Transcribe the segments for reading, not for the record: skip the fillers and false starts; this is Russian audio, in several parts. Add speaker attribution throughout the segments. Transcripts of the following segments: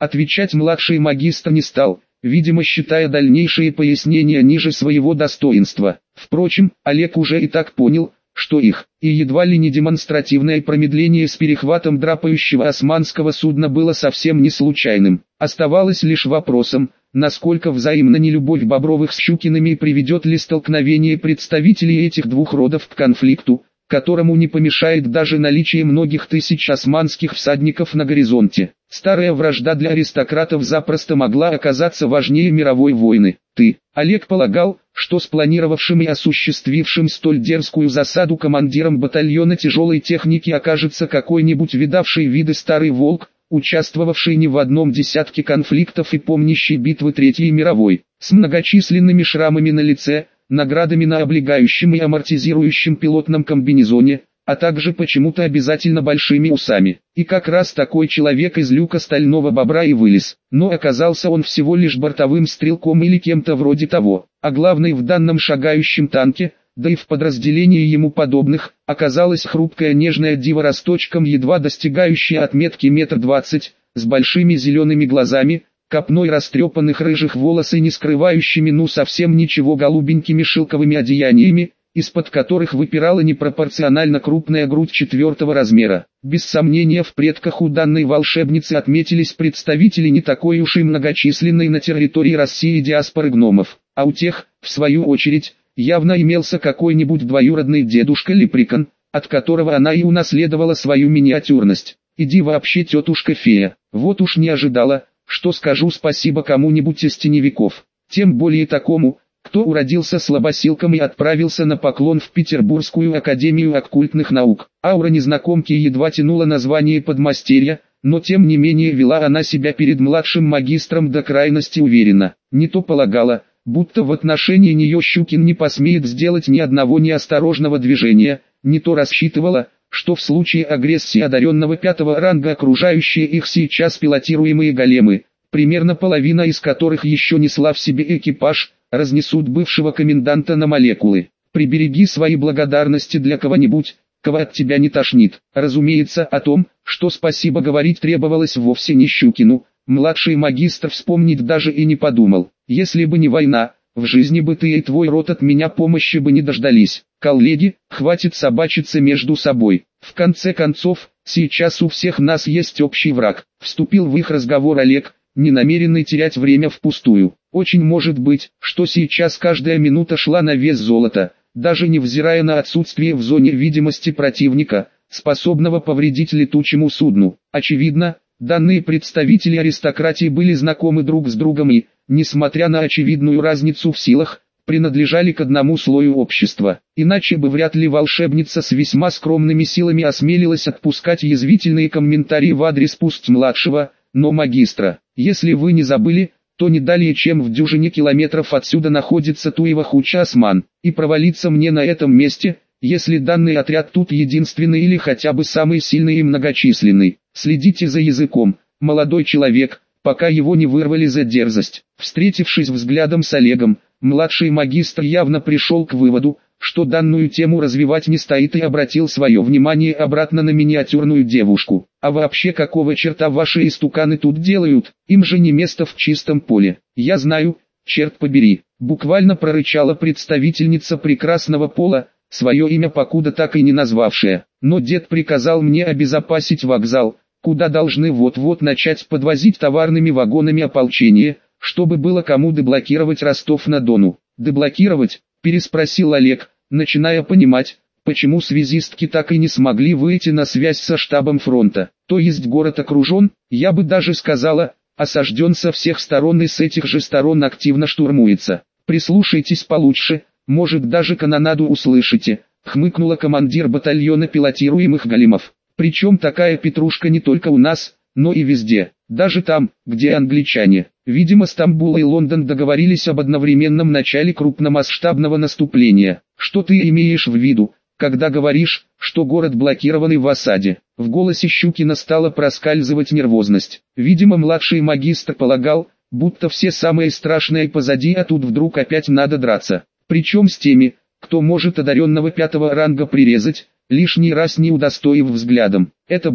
Speaker 1: Отвечать младший магистр не стал, видимо считая дальнейшие пояснения ниже своего достоинства. Впрочем, Олег уже и так понял, что их, и едва ли не демонстративное промедление с перехватом драпающего османского судна было совсем не случайным. Оставалось лишь вопросом, насколько взаимна нелюбовь Бобровых с Щукиными и приведет ли столкновение представителей этих двух родов к конфликту, которому не помешает даже наличие многих тысяч османских всадников на горизонте. Старая вражда для аристократов запросто могла оказаться важнее мировой войны. Олег, полагал, что спланировавшим и осуществившим столь дерзкую засаду командиром батальона тяжелой техники окажется какой-нибудь видавший виды старый волк, участвовавший не в одном десятке конфликтов и помнящий битвы Третьей мировой, с многочисленными шрамами на лице, наградами на облегающем и амортизирующем пилотном комбинезоне, а также почему-то обязательно большими усами. И как раз такой человек из люка стального бобра и вылез. Но оказался он всего лишь бортовым стрелком или кем-то вроде того. А главный в данном шагающем танке, да и в подразделении ему подобных, оказалась хрупкая нежная дива росточком, едва достигающая отметки 1,20 м, с большими зелеными глазами, копной растрепанных рыжих волос и не скрывающими совсем ничего голубенькими шелковыми одеяниями, из-под которых выпирала непропорционально крупная грудь 4-го размера. Без сомнения, в предках у данной волшебницы отметились представители не такой уж и многочисленной на территории России диаспоры гномов, а у тех, в свою очередь, явно имелся какой-нибудь двоюродный дедушка-лепрекон, от которого она и унаследовала свою миниатюрность. Иди вообще, тетушка-фея, вот уж не ожидала, что скажу спасибо кому-нибудь из теневиков, тем более такому, кто уродился слабосилком и отправился на поклон в Петербургскую академию оккультных наук. Аура незнакомки едва тянула название подмастерья, но тем не менее вела она себя перед младшим магистром до крайности уверенно. Не то полагала, будто в отношении нее Щукин не посмеет сделать ни одного неосторожного движения, не то рассчитывала, что в случае агрессии одаренного 5-го ранга окружающие их сейчас пилотируемые големы, примерно половина из которых еще несла в себе экипаж, разнесут бывшего коменданта на молекулы. Прибереги свои благодарности для кого-нибудь, кого от тебя не тошнит. Разумеется, о том, что спасибо говорить требовалось вовсе не Щукину, младший магистр вспомнить даже и не подумал. Если бы не война, в жизни бы ты и твой род от меня помощи бы не дождались. Коллеги, хватит собачиться между собой. В конце концов, сейчас у всех нас есть общий враг. Вступил в их разговор Олег, не намеренный терять время впустую. Очень может быть, что сейчас каждая минута шла на вес золота, даже невзирая на отсутствие в зоне видимости противника, способного повредить летучему судну. Очевидно, данные представители аристократии были знакомы друг с другом и, несмотря на очевидную разницу в силах, принадлежали к одному слою общества. Иначе бы вряд ли волшебница с весьма скромными силами осмелилась отпускать язвительные комментарии в адрес пусть младшего, но магистра. Если вы не забыли, то не далее чем в дюжине километров отсюда находится Туева Хуча Осман, и провалиться мне на этом месте, если данный отряд тут единственный или хотя бы самый сильный и многочисленный. Следите за языком, молодой человек, пока его не вырвали за дерзость. Встретившись взглядом с Олегом, младший магистр явно пришел к выводу, что данную тему развивать не стоит, и обратил свое внимание обратно на миниатюрную девушку. А вообще, какого черта ваши истуканы тут делают? Им же не место в чистом поле. Я знаю, черт побери, буквально прорычала представительница прекрасного пола, свое имя покуда так и не назвавшая. Но дед приказал мне обезопасить вокзал, куда должны вот-вот начать подвозить товарными вагонами ополчение, чтобы было кому деблокировать Ростов-на-Дону. Деблокировать? Переспросил Олег, начиная понимать, почему связистки так и не смогли выйти на связь со штабом фронта. То есть город окружен, я бы даже сказала, осажден со всех сторон и с этих же сторон активно штурмуется. Прислушайтесь получше, может даже канонаду услышите, хмыкнула командир батальона пилотируемых големов. Причем такая петрушка не только у нас, но и везде, даже там, где англичане. Видимо, Стамбул и Лондон договорились об одновременном начале крупномасштабного наступления. Что ты имеешь в виду, когда говоришь, что город блокированный в осаде? В голосе Щукина стала проскальзывать нервозность. Видимо, младший магистр полагал, будто все самое страшное позади, а тут вдруг опять надо драться. Причем с теми, кто может одаренного 5-го ранга прирезать, лишний раз не удостоив взглядом. Это бред.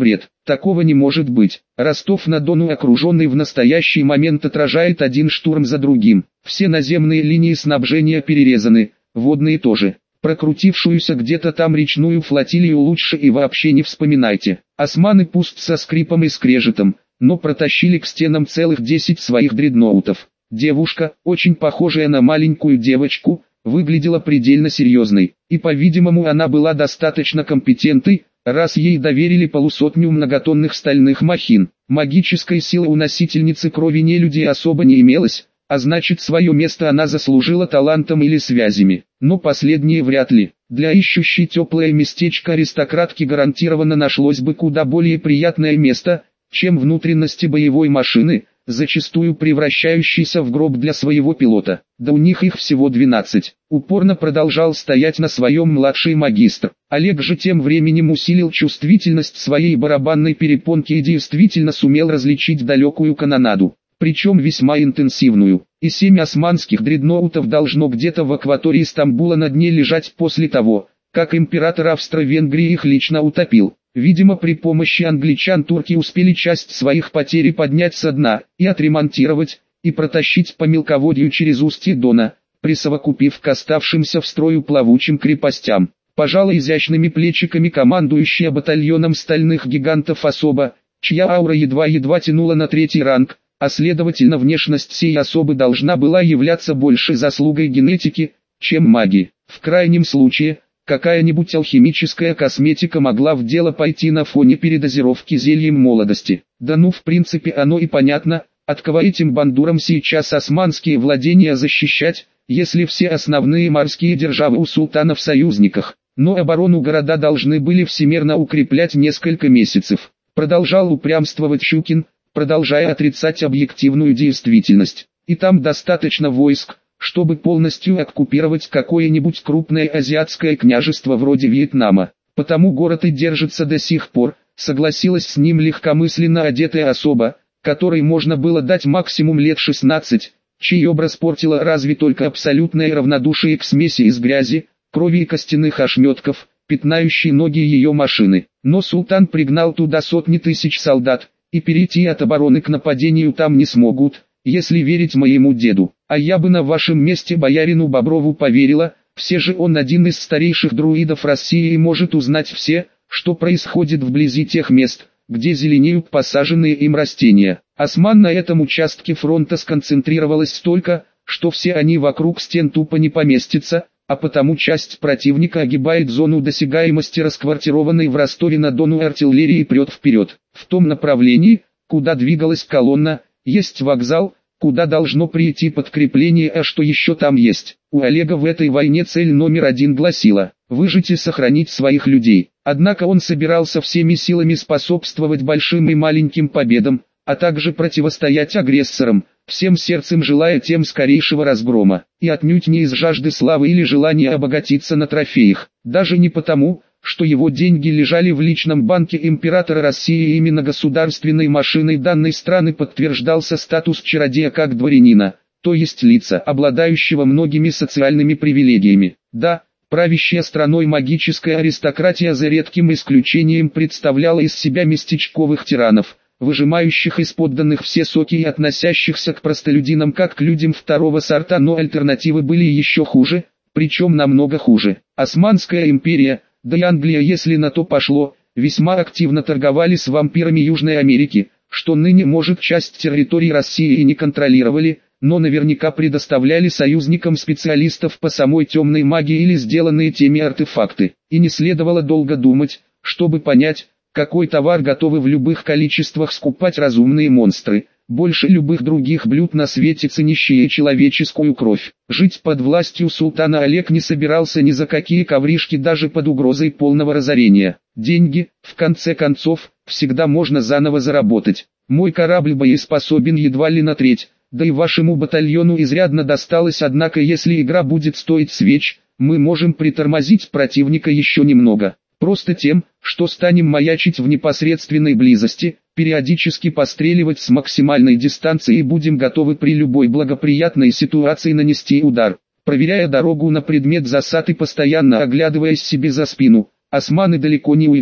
Speaker 1: Такого не может быть. Ростов-на-Дону, окруженный в настоящий момент, отражает один штурм за другим. Все наземные линии снабжения перерезаны, водные тоже. Прокрутившуюся где-то там речную флотилию лучше и вообще не вспоминайте. Османы пусть со скрипом и скрежетом, но протащили к стенам целых 10 своих дредноутов. Девушка, очень похожая на маленькую девочку, выглядела предельно серьезной, и по-видимому она была достаточно компетентной, раз ей доверили полусотню многотонных стальных махин. Магической силы у носительницы крови нелюдей особо не имелось, а значит свое место она заслужила талантом или связями, но последние вряд ли. Для ищущей теплое местечко аристократки гарантированно нашлось бы куда более приятное место, чем внутренности боевой машины, зачастую превращающейся в гроб для своего пилота. Да у них их всего 12. Упорно продолжал стоять на своем младший магистр. Олег же тем временем усилил чувствительность своей барабанной перепонки и действительно сумел различить далекую канонаду, причем весьма интенсивную. И 7 османских дредноутов должно где-то в акватории Стамбула на дне лежать после того, как император Австро-Венгрии их лично утопил. Видимо, при помощи англичан турки успели часть своих потерь поднять со дна, и отремонтировать, и протащить по мелководью через устье Дона, присовокупив к оставшимся в строю плавучим крепостям. Пожалуй, изящными плечиками командующая батальоном стальных гигантов особа, чья аура едва-едва тянула на 3-й ранг, а следовательно внешность сей особы должна была являться больше заслугой генетики, чем магии. В крайнем случае, какая-нибудь алхимическая косметика могла в дело пойти на фоне передозировки зельем молодости. Да ну в принципе оно и понятно, от кого этим бандурам сейчас османские владения защищать, если все основные морские державы у султана в союзниках. Но оборону города должны были всемерно укреплять несколько месяцев. Продолжал упрямствовать Щукин, продолжая отрицать объективную действительность. И там достаточно войск, чтобы полностью оккупировать какое-нибудь крупное азиатское княжество вроде Вьетнама. Потому город и держится до сих пор, согласилась с ним легкомысленно одетая особа, которой можно было дать максимум лет 16, чей образ портило разве только абсолютное равнодушие к смеси из грязи, крови и костяных ошметков, пятнающей ноги ее машины. Но султан пригнал туда сотни тысяч солдат, и перейти от обороны к нападению там не смогут, если верить моему деду. А я бы на вашем месте боярину Боброву поверила, все же он один из старейших друидов России и может узнать все, что происходит вблизи тех мест, где зеленеют посаженные им растения. Осман на этом участке фронта сконцентрировалась столько, что все они вокруг стен тупо не поместятся, а потому часть противника огибает зону досягаемости расквартированной в Ростове-на-Дону артиллерии и прет вперед. В том направлении, куда двигалась колонна, есть вокзал, куда должно прийти подкрепление, а что еще там есть? У Олега в этой войне цель номер 1 гласила выжить и сохранить своих людей. Однако он собирался всеми силами способствовать большим и маленьким победам, а также противостоять агрессорам, всем сердцем желая тем скорейшего разгрома, и отнюдь не из жажды славы или желания обогатиться на трофеях, даже не потому, что его деньги лежали в личном банке императора России, и именно государственной машиной данной страны подтверждался статус чародея как дворянина, то есть лица, обладающего многими социальными привилегиями. Да, правящая страной магическая аристократия за редким исключением представляла из себя местечковых тиранов, выжимающих из подданных все соки и относящихся к простолюдинам как к людям второго сорта, но альтернативы были еще хуже, причем намного хуже. Османская империя, да и Англия, если на то пошло, весьма активно торговали с вампирами Южной Америки, что ныне может часть территорий России и не контролировали, но наверняка предоставляли союзникам специалистов по самой темной магии или сделанные теми артефакты. И не следовало долго думать, чтобы понять, какой товар готовы в любых количествах скупать разумные монстры. Больше любых других блюд на свете ценящие человеческую кровь. Жить под властью султана Олег не собирался ни за какие ковришки, даже под угрозой полного разорения. Деньги, в конце концов, всегда можно заново заработать. Мой корабль боеспособен едва ли на треть, да и вашему батальону изрядно досталось, однако если игра будет стоить свеч, мы можем притормозить противника еще немного. Просто тем, что станем маячить в непосредственной близости, периодически постреливать с максимальной дистанции и будем готовы при любой благоприятной ситуации нанести удар. Проверяя дорогу на предмет засад и постоянно оглядываясь себе за спину, османы далеко не уйдут.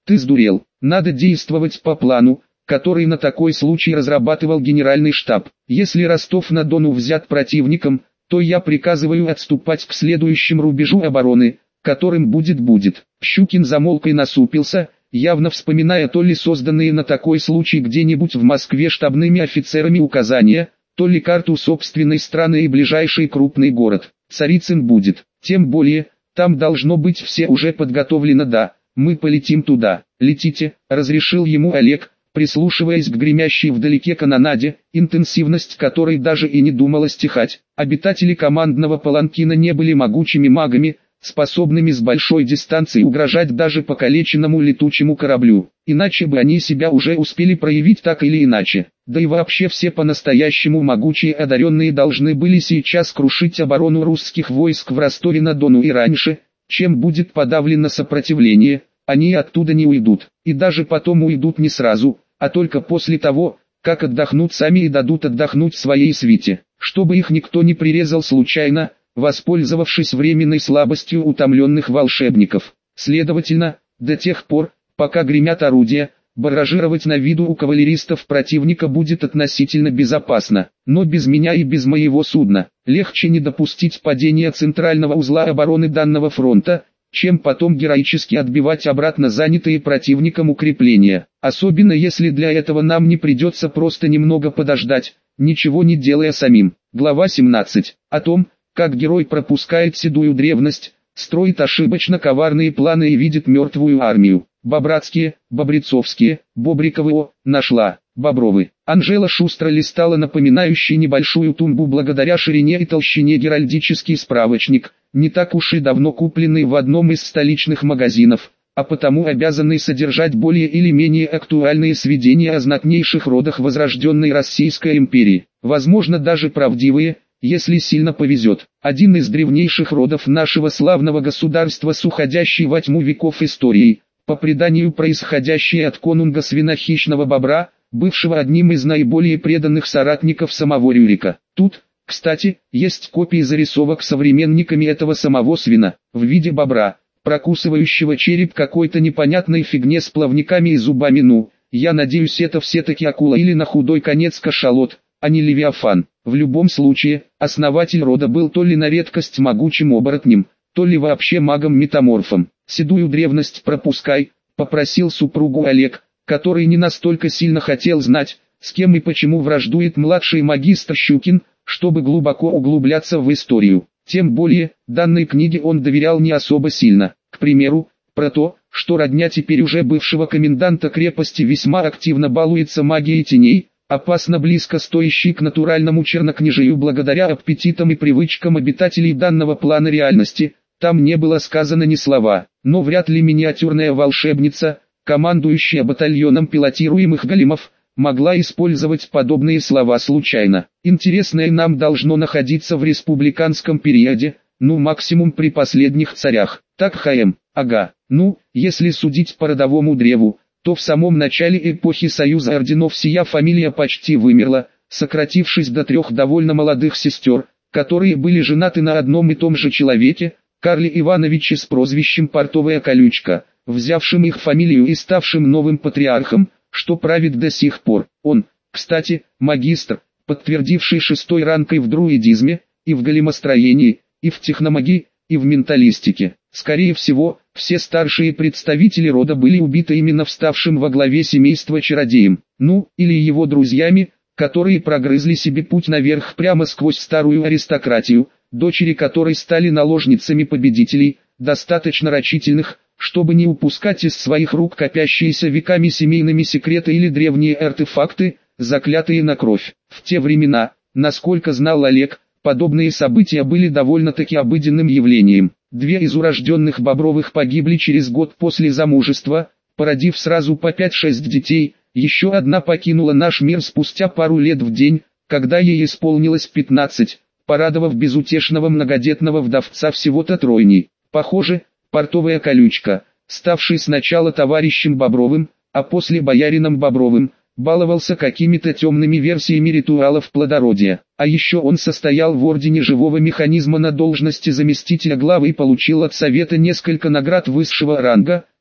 Speaker 1: Ты сдурел. Надо действовать по плану, который на такой случай разрабатывал генеральный штаб. Если Ростов-на-Дону взят противником, то я приказываю отступать к следующему рубежу обороны, которым будет. Щукин замолк и насупился, явно вспоминая то ли созданные на такой случай где-нибудь в Москве штабными офицерами указания, то ли карту собственной страны и ближайший крупный город. Царицын будет. Тем более, там должно быть все уже подготовлено. Да, мы полетим туда. Летите, разрешил ему Олег, прислушиваясь к гремящей вдалеке канонаде, интенсивность которой даже и не думала стихать. Обитатели командного паланкина не были могучими магами, способными с большой дистанции угрожать даже покалеченному летучему кораблю. Иначе бы они себя уже успели проявить так или иначе. Да и вообще все по-настоящему могучие одаренные должны были сейчас крушить оборону русских войск в Ростове-на-Дону и раньше, чем будет подавлено сопротивление, они оттуда не уйдут. И даже потом уйдут не сразу, а только после того, как отдохнут сами и дадут отдохнуть своей свите. Чтобы их никто не прирезал случайно, воспользовавшись временной слабостью утомленных волшебников. Следовательно, до тех пор, пока гремят орудия, барражировать на виду у кавалеристов противника будет относительно безопасно. Но без меня и без моего судна, легче не допустить падения центрального узла обороны данного фронта, чем потом героически отбивать обратно занятые противником укрепления. Особенно если для этого нам не придется просто немного подождать, ничего не делая самим. Глава 17. О том, как герой пропускает седую древность, строит ошибочно коварные планы и видит мертвую армию. Бобратские, Бобрицовские, Бобриковы нашла, Бобровы. Анжела шустро листала напоминающий небольшую тумбу благодаря ширине и толщине геральдический справочник, не так уж и давно купленный в одном из столичных магазинов, а потому обязанный содержать более или менее актуальные сведения о знатнейших родах возрожденной Российской империи, возможно даже правдивые, если сильно повезет. Один из древнейших родов нашего славного государства с уходящей во тьму веков историей, по преданию происходящий от конунга свинохищного бобра, бывшего одним из наиболее преданных соратников самого Рюрика. Тут, кстати, есть копии зарисовок современниками этого самого свина, в виде бобра, прокусывающего череп какой-то непонятной фигне с плавниками и зубами. Ну, я надеюсь, это все-таки акула или на худой конец кашалот, а не левиафан. В любом случае, основатель рода был то ли на редкость могучим оборотнем, то ли вообще магом-метаморфом. «Седую древность пропускай», — попросил супругу Олег, который не настолько сильно хотел знать, с кем и почему враждует младший магистр Щукин, чтобы глубоко углубляться в историю. Тем более, данной книге он доверял не особо сильно. К примеру, про то, что родня теперь уже бывшего коменданта крепости весьма активно балуется магией теней, опасно близко стоящей к натуральному чернокнижию благодаря аппетитам и привычкам обитателей данного плана реальности, там не было сказано ни слова. Но вряд ли миниатюрная волшебница, командующая батальоном пилотируемых големов, могла использовать подобные слова случайно. Интересное нам должно находиться в республиканском периоде, ну максимум при последних царях. Так ХМ, ага. Ну, если судить по родовому древу, то в самом начале эпохи Союза орденов сия фамилия почти вымерла, сократившись до 3 довольно молодых сестер, которые были женаты на одном и том же человеке, Карле Ивановиче с прозвищем «Портовая колючка», взявшим их фамилию и ставшим новым патриархом, что правит до сих пор. Он, кстати, магистр, подтвердивший 6-й ранкой в друидизме, и в големостроении, и в техномагии, и в менталистике. Скорее всего, все старшие представители рода были убиты именно вставшим во главе семейства чародеем, ну, или его друзьями, которые прогрызли себе путь наверх прямо сквозь старую аристократию, дочери которой стали наложницами победителей, достаточно рачительных, чтобы не упускать из своих рук копящиеся веками семейными секреты или древние артефакты, заклятые на кровь. В те времена, насколько знал Олег, подобные события были довольно-таки обыденным явлением. 2 из урожденных Бобровых погибли через год после замужества, породив сразу по 5-6 детей, еще одна покинула наш мир спустя пару лет в день, когда ей исполнилось 15, порадовав безутешного многодетного вдовца всего-то тройней. Похоже, портовая колючка, ставший сначала товарищем Бобровым, а после боярином Бобровым, баловался какими-то темными версиями ритуалов плодородия. А еще он состоял в ордене живого механизма на должности заместителя главы и получил от совета несколько наград высшего ранга,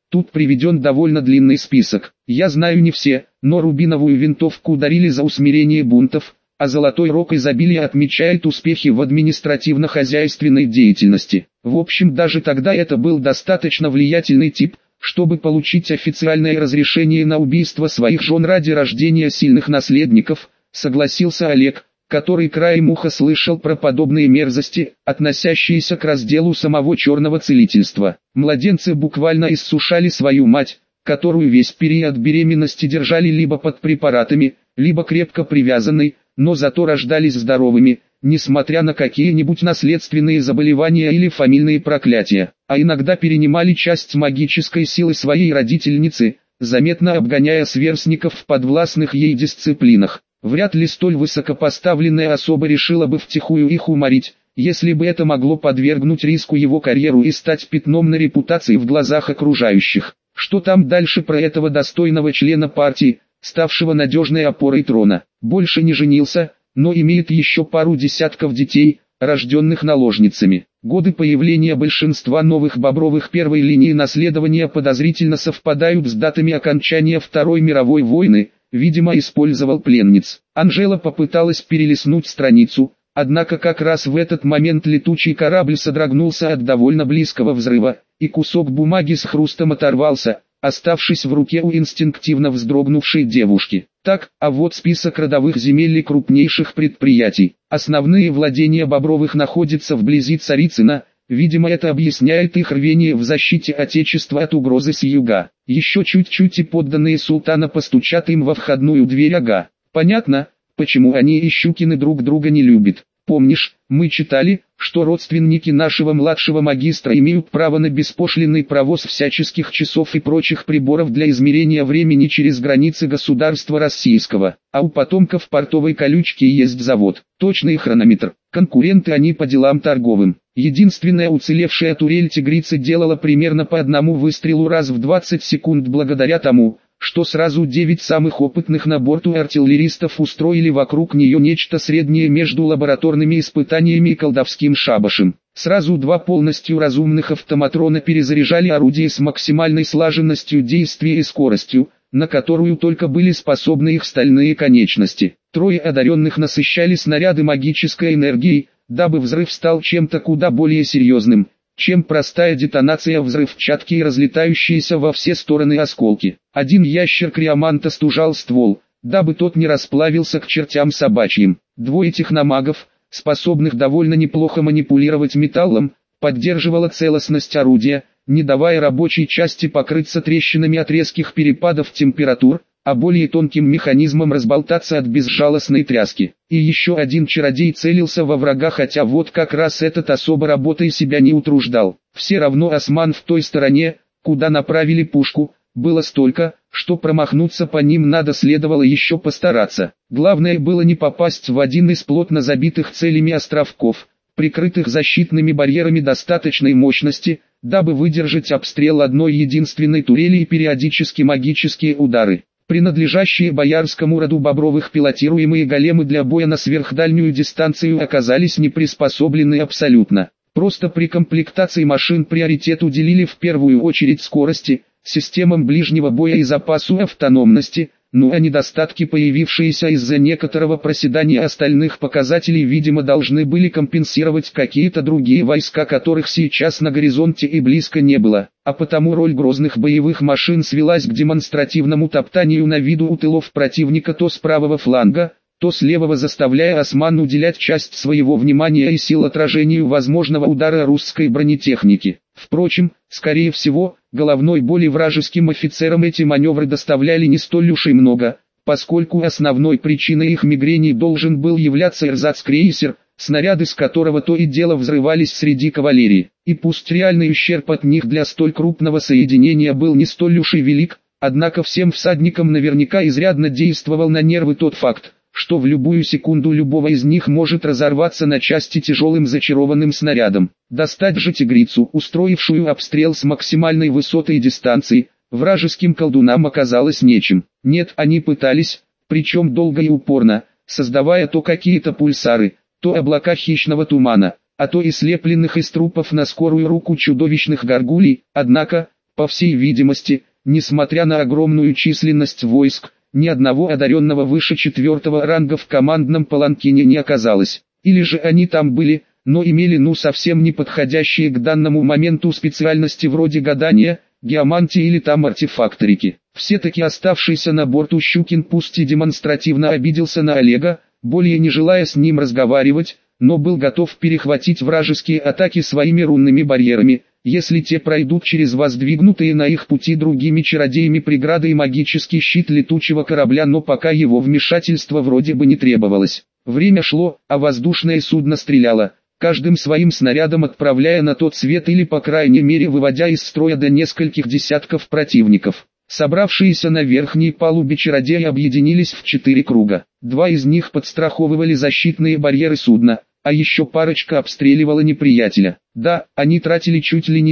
Speaker 1: Тут приведен довольно длинный список. Я знаю не все, но рубиновую винтовку ударили за усмирение бунтов, а Золотой Рог изобилия отмечает успехи в административно-хозяйственной деятельности. В общем, даже тогда это был достаточно влиятельный тип, чтобы получить официальное разрешение на убийство своих жен ради рождения сильных наследников, согласился Олег, который краем уха слышал про подобные мерзости, относящиеся к разделу самого черного целительства. Младенцы буквально иссушали свою мать, которую весь период беременности держали либо под препаратами, либо крепко привязанной, но зато рождались здоровыми, несмотря на какие-нибудь наследственные заболевания или фамильные проклятия, а иногда перенимали часть магической силы своей родительницы, заметно обгоняя сверстников в подвластных ей дисциплинах. Вряд ли столь высокопоставленная особа решила бы втихую их уморить, если бы это могло подвергнуть риску его карьеру и стать пятном на репутации в глазах окружающих. Что там дальше про этого достойного члена партии, ставшего надежной опорой трона? Больше не женился, но имеет еще пару десятков детей, рожденных наложницами. Годы появления большинства новых бобровых первой линии наследования подозрительно совпадают с датами окончания Второй мировой войны. Видимо, использовал пленниц. Анжела попыталась перелистнуть страницу, однако как раз в этот момент летучий корабль содрогнулся от довольно близкого взрыва, и кусок бумаги с хрустом оторвался, оставшись в руке у инстинктивно вздрогнувшей девушки. Так, а вот список родовых земель и крупнейших предприятий. Основные владения Бобровых находятся вблизи Царицына. Видимо, это объясняет их рвение в защите Отечества от угрозы с юга. Еще чуть-чуть и подданные султана постучат им во входную дверь. Ага. Понятно, почему они и Щукины друг друга не любят. Помнишь, мы читали, что родственники нашего младшего магистра имеют право на беспошлинный провоз всяческих часов и прочих приборов для измерения времени через границы государства российского, а у потомков портовой колючки есть завод, точный хронометр. Конкуренты они по делам торговым. Единственная уцелевшая турель «Тигрица» делала примерно по одному выстрелу раз в 20 секунд благодаря тому, что сразу 9 самых опытных на борту артиллеристов устроили вокруг нее нечто среднее между лабораторными испытаниями и колдовским шабашем. Сразу 2 полностью разумных автоматрона перезаряжали орудие с максимальной слаженностью действия и скоростью, на которую только были способны их стальные конечности. 3 одаренных насыщали снаряды магической энергией, дабы взрыв стал чем-то куда более серьезным, чем простая детонация взрывчатки и разлетающиеся во все стороны осколки. 1 ящер криоманта стужал ствол, дабы тот не расплавился к чертям собачьим. 2 техномагов, способных довольно неплохо манипулировать металлом, поддерживала целостность орудия, не давая рабочей части покрыться трещинами от резких перепадов температур, а более тонким механизмом разболтаться от безжалостной тряски. И еще 1 чародей целился во врага, хотя вот как раз этот особо работой себя не утруждал. Все равно осман в той стороне, куда направили пушку, было столько, что промахнуться по ним следовало еще постараться. Главное было не попасть в один из плотно забитых целями островков, прикрытых защитными барьерами достаточной мощности, дабы выдержать обстрел одной единственной турели и периодически магические удары. Принадлежащие боярскому роду Бобровых пилотируемые големы для боя на сверхдальнюю дистанцию оказались не приспособлены абсолютно. Просто при комплектации машин приоритет уделили в первую очередь скорости, системам ближнего боя и запасу автономности, а недостатки, появившиеся из-за некоторого проседания остальных показателей, видимо должны были компенсировать какие-то другие войска, которых сейчас на горизонте и близко не было, а потому роль грозных боевых машин свелась к демонстративному топтанию на виду у тылов противника то с правого фланга, то с левого, заставляя осман уделять часть своего внимания и сил отражению возможного удара русской бронетехники. Впрочем, скорее всего, головной боли вражеским офицерам эти маневры доставляли не столь уж и много, поскольку основной причиной их мигрений должен был являться эрзац-крейсер, снаряды с которого то и дело взрывались среди кавалерии. И пусть реальный ущерб от них для столь крупного соединения был не столь уж и велик, однако всем всадникам наверняка изрядно действовал на нервы тот факт, что в любую секунду любого из них может разорваться на части тяжелым зачарованным снарядом. Достать же «Тигрицу», устроившую обстрел с максимальной высотой и дистанции, вражеским колдунам оказалось нечем. Нет, они пытались, причем долго и упорно, создавая то какие-то пульсары, то облака хищного тумана, а то и слепленных из трупов на скорую руку чудовищных горгулей, однако, По всей видимости, несмотря на огромную численность войск, ни одного одаренного выше 4-го ранга в командном паланкине не оказалось. Или же они там были, но имели совсем не подходящие к данному моменту специальности вроде гадания, геомантии или там артефакторики. Все-таки оставшийся на борту Щукин пусть и демонстративно обиделся на Олега, более не желая с ним разговаривать, но был готов перехватить вражеские атаки своими рунными барьерами, если те пройдут через воздвигнутые на их пути другими чародеями преграды и магический щит летучего корабля, но пока его вмешательство вроде бы не требовалось. Время шло, а воздушное судно стреляло, каждым своим снарядом отправляя на тот свет или по крайней мере выводя из строя до нескольких десятков противников. Собравшиеся на верхней палубе чародеи объединились в 4 круга. 2 из них подстраховывали защитные барьеры судна, а еще парочка обстреливала неприятеля. Да, они тратили чуть ли не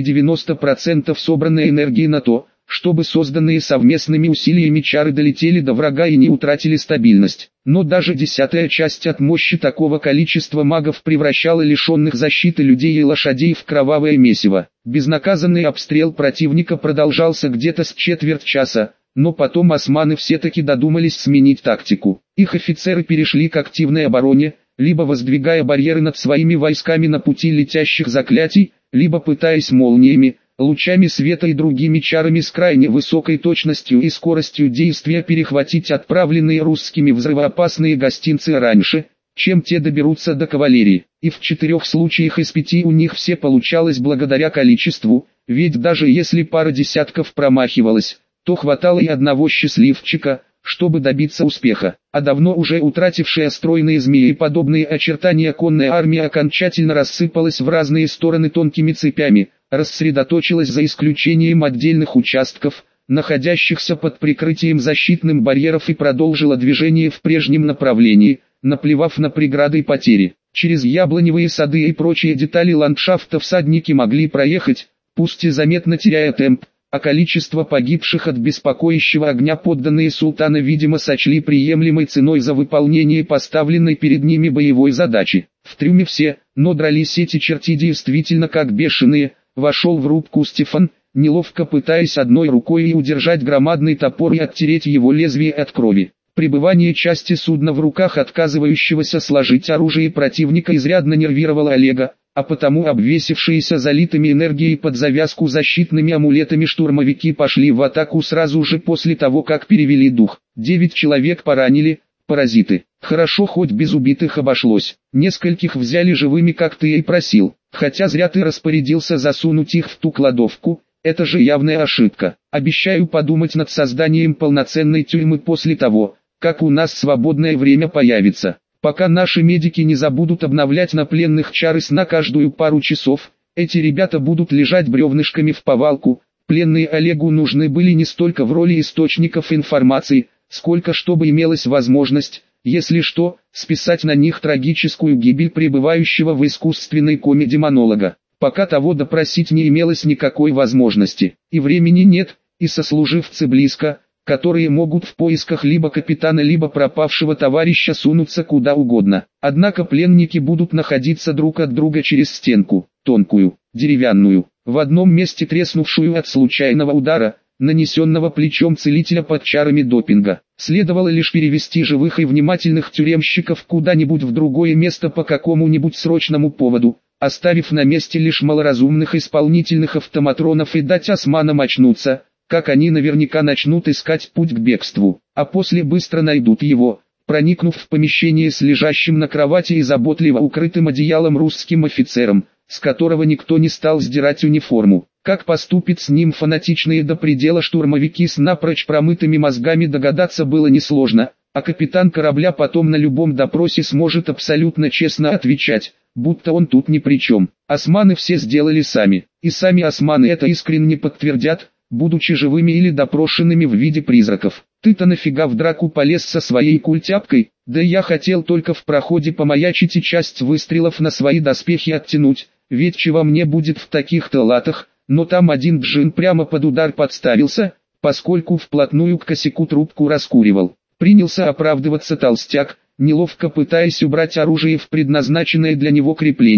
Speaker 1: 90% собранной энергии на то, чтобы созданные совместными усилиями чары долетели до врага и не утратили стабильность. Но даже 10-я часть от мощи такого количества магов превращала лишенных защиты людей и лошадей в кровавое месиво. Безнаказанный обстрел противника продолжался где-то с четверть часа, но потом османы все-таки додумались сменить тактику. Их офицеры перешли к активной обороне, либо воздвигая барьеры над своими войсками на пути летящих заклятий, либо пытаясь молниями, лучами света и другими чарами с крайне высокой точностью и скоростью действия перехватить отправленные русскими взрывоопасные гостинцы раньше, чем те доберутся до кавалерии. И в 4 случаях из 5 у них все получалось благодаря количеству, ведь даже если пара десятков промахивалась, то хватало и одного счастливчика, чтобы добиться успеха. А давно уже утратившая стройные змеи и подобные очертания конная армия окончательно рассыпалась в разные стороны тонкими цепями, рассредоточилась за исключением отдельных участков, находящихся под прикрытием защитных барьеров, и продолжила движение в прежнем направлении, наплевав на преграды и потери. Через яблоневые сады и прочие детали ландшафта всадники могли проехать, пусть и заметно теряя темп, а количество погибших от беспокоящего огня подданные султана видимо сочли приемлемой ценой за выполнение поставленной перед ними боевой задачи. В трюме все, но дрались эти черти действительно как бешеные. Вошел в рубку Стефан, неловко пытаясь одной рукой и удержать громадный топор и оттереть его лезвие от крови. Пребывание части судна в руках отказывающегося сложить оружие противника изрядно нервировало Олега, а потому обвесившиеся залитыми энергией под завязку защитными амулетами штурмовики пошли в атаку сразу же после того, как перевели дух. 9 человек поранили, паразиты. Хорошо, хоть без убитых обошлось. Нескольких взяли живыми, как ты и просил. Хотя зря ты распорядился засунуть их в ту кладовку, это же явная ошибка. Обещаю подумать над созданием полноценной тюрьмы после того, как у нас свободное время появится. Пока наши медики не забудут обновлять на пленных чары сна каждую пару часов, эти ребята будут лежать бревнышками в повалку. Пленные Олегу нужны были не столько в роли источников информации, сколько чтобы имелась возможность, если что, списать на них трагическую гибель пребывающего в искусственной коме демонолога. Пока того допросить не имелось никакой возможности, и времени нет, и сослуживцы близко, которые могут в поисках либо капитана, либо пропавшего товарища сунуться куда угодно. Однако пленники будут находиться друг от друга через стенку, тонкую, деревянную, в одном месте треснувшую от случайного удара, нанесенного плечом целителя под чарами допинга. Следовало лишь перевести живых и внимательных тюремщиков куда-нибудь в другое место по какому-нибудь срочному поводу, оставив на месте лишь малоразумных исполнительных автоматронов, и дать османам очнуться, как они наверняка начнут искать путь к бегству, а после быстро найдут его, проникнув в помещение с лежащим на кровати и заботливо укрытым одеялом русским офицером, с которого никто не стал сдирать униформу. Как поступит с ним фанатичные до предела штурмовики с напрочь промытыми мозгами, догадаться было несложно, а капитан корабля потом на любом допросе сможет абсолютно честно отвечать, будто он тут ни при чем. Османы все сделали сами, и сами османы это искренне подтвердят, будучи живыми или допрошенными в виде призраков. Ты-то нафига в драку полез со своей культяпкой? Да я хотел только в проходе помаячить и часть выстрелов на свои доспехи оттянуть, ведь чего мне будет в таких-то латах, но там один джин прямо под удар подставился, поскольку вплотную к косяку трубку раскуривал. Принялся оправдываться толстяк, неловко пытаясь убрать оружие в предназначенное для него крепление,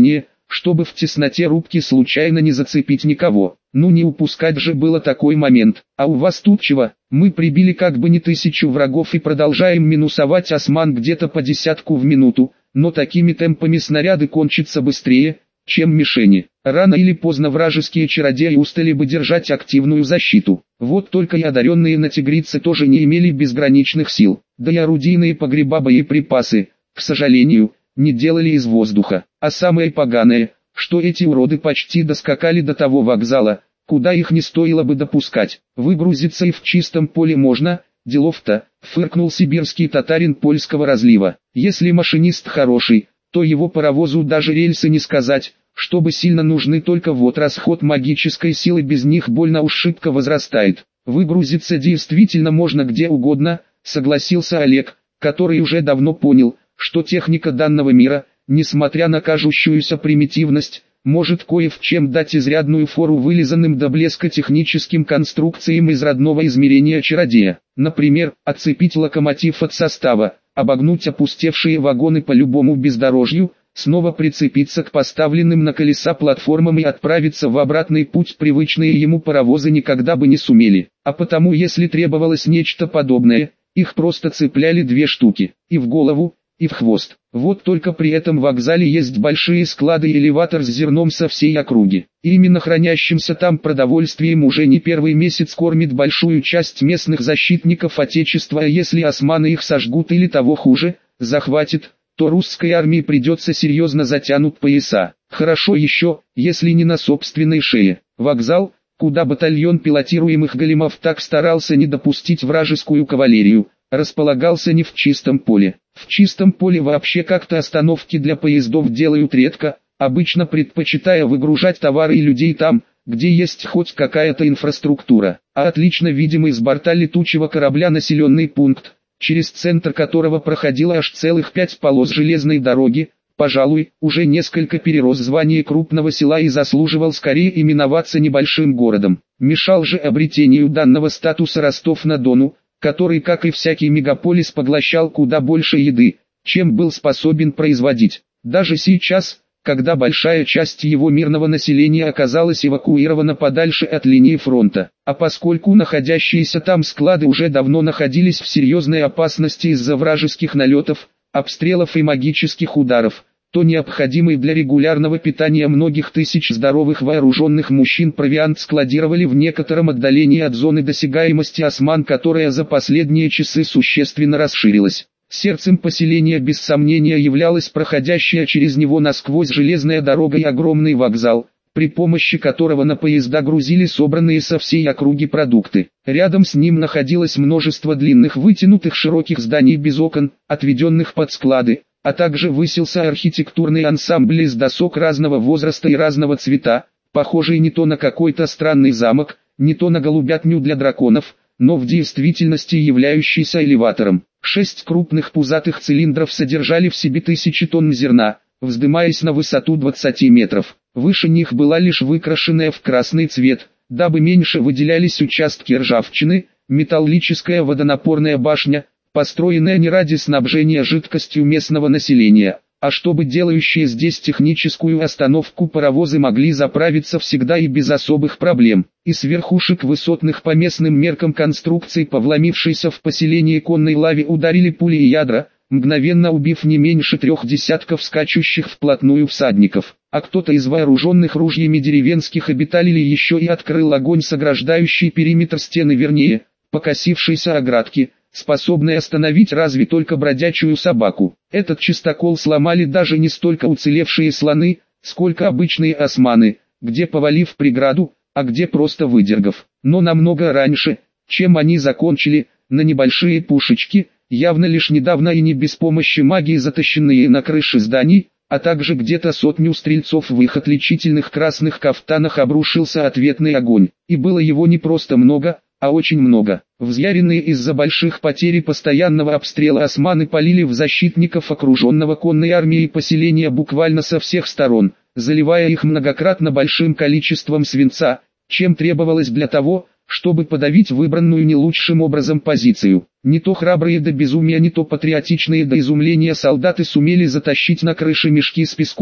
Speaker 1: чтобы в тесноте рубки случайно не зацепить никого. Ну не упускать же было такой момент. А у вас тут чего? Мы прибили как бы не 1000 врагов и продолжаем минусовать осман где-то по 10 в минуту, но такими темпами снаряды кончатся быстрее, чем мишени. Рано или поздно вражеские чародеи устали бы держать активную защиту. Вот только и одаренные на тигрице тоже не имели безграничных сил, да и орудийные погреба боеприпасы, к сожалению, не делали из воздуха. А самое поганое, что эти уроды почти доскакали до того вокзала, куда их не стоило бы допускать. Выгрузиться и в чистом поле можно, делов-то, фыркнул сибирский татарин польского разлива. Если машинист хороший, то его паровозу даже рельсы не сказать, чтобы сильно нужны, только вот расход магической силы без них больно уж шибко возрастает. Выгрузиться действительно можно где угодно, согласился Олег, который уже давно понял, что техника данного мира, несмотря на кажущуюся примитивность, может кое в чем дать изрядную фору вылизанным до блеска техническим конструкциям из родного измерения чародея. Например, отцепить локомотив от состава, обогнуть опустевшие вагоны по любому бездорожью, снова прицепиться к поставленным на колеса платформам и отправиться в обратный путь привычные ему паровозы никогда бы не сумели. А потому, если требовалось нечто подобное, их просто цепляли 2 штуки, и в голову, и в хвост. Вот только при этом вокзале есть большие склады и элеватор с зерном со всей округи. И именно хранящимся там продовольствием уже не первый месяц кормит большую часть местных защитников Отечества, а если османы их сожгут или того хуже, захватят, то русской армии придется серьезно затянуть пояса. Хорошо еще, если не на собственной шее. Вокзал, куда батальон пилотируемых големов так старался не допустить вражескую кавалерию, располагался не в чистом поле. В чистом поле вообще как-то остановки для поездов делают редко, обычно предпочитая выгружать товары и людей там, где есть хоть какая-то инфраструктура. А отлично видимый с борта летучего корабля населенный пункт, через центр которого проходило аж целых 5 полос железной дороги, пожалуй, уже несколько перерос звание крупного села и заслуживал скорее именоваться небольшим городом. Мешал же обретению данного статуса Ростов-на-Дону, который, как и всякий мегаполис, поглощал куда больше еды, чем был способен производить. Даже сейчас, когда большая часть его мирного населения оказалась эвакуирована подальше от линии фронта, а поскольку находящиеся там склады уже давно находились в серьезной опасности из-за вражеских налетов, обстрелов и магических ударов, то необходимый для регулярного питания многих тысяч здоровых вооруженных мужчин провиант складировали в некотором отдалении от зоны досягаемости осман, которая за последние часы существенно расширилась. Сердцем поселения без сомнения являлась проходящая через него насквозь железная дорога и огромный вокзал, при помощи которого на поезда грузили собранные со всей округи продукты. Рядом с ним находилось множество длинных вытянутых широких зданий без окон, отведенных под склады, а также высился архитектурный ансамбль из досок разного возраста и разного цвета, похожий не то на какой-то странный замок, не то на голубятню для драконов, но в действительности являющийся элеватором. 6 крупных пузатых цилиндров содержали в себе 1000 тонн зерна, вздымаясь на высоту 20 метров. Выше них была лишь выкрашенная в красный цвет, дабы меньше выделялись участки ржавчины, металлическая водонапорная башня, построенная не ради снабжения жидкостью местного населения, а чтобы делающие здесь техническую остановку паровозы могли заправиться всегда и без особых проблем. И с верхушек высотных по местным меркам конструкций, повломившейся в поселение конной лаве, ударили пули и ядра, мгновенно убив не меньше 3 десятков скачущих вплотную всадников. А кто-то из вооруженных ружьями деревенских обитателей еще и открыл огонь с ограждающей периметр стены, вернее, покосившейся оградки, способной остановить разве только бродячую собаку. Этот чистокол сломали даже не столько уцелевшие слоны, сколько обычные османы, где повалив преграду, а где просто выдергав. Но намного раньше, чем они закончили, на небольшие пушечки, явно лишь недавно и не без помощи магии затащенные на крыши зданий, а также где-то 100 стрельцов в их отличительных красных кафтанах, обрушился ответный огонь. И было его не просто много, а очень много. Взъяренные из-за больших потерь и постоянного обстрела османы полили в защитников окруженного конной армией поселения буквально со всех сторон, заливая их многократно большим количеством свинца, чем требовалось для того, чтобы подавить выбранную не лучшим образом позицию. Не то храбрые до безумия, не то патриотичные до изумления солдаты сумели затащить на крыши мешки с песком,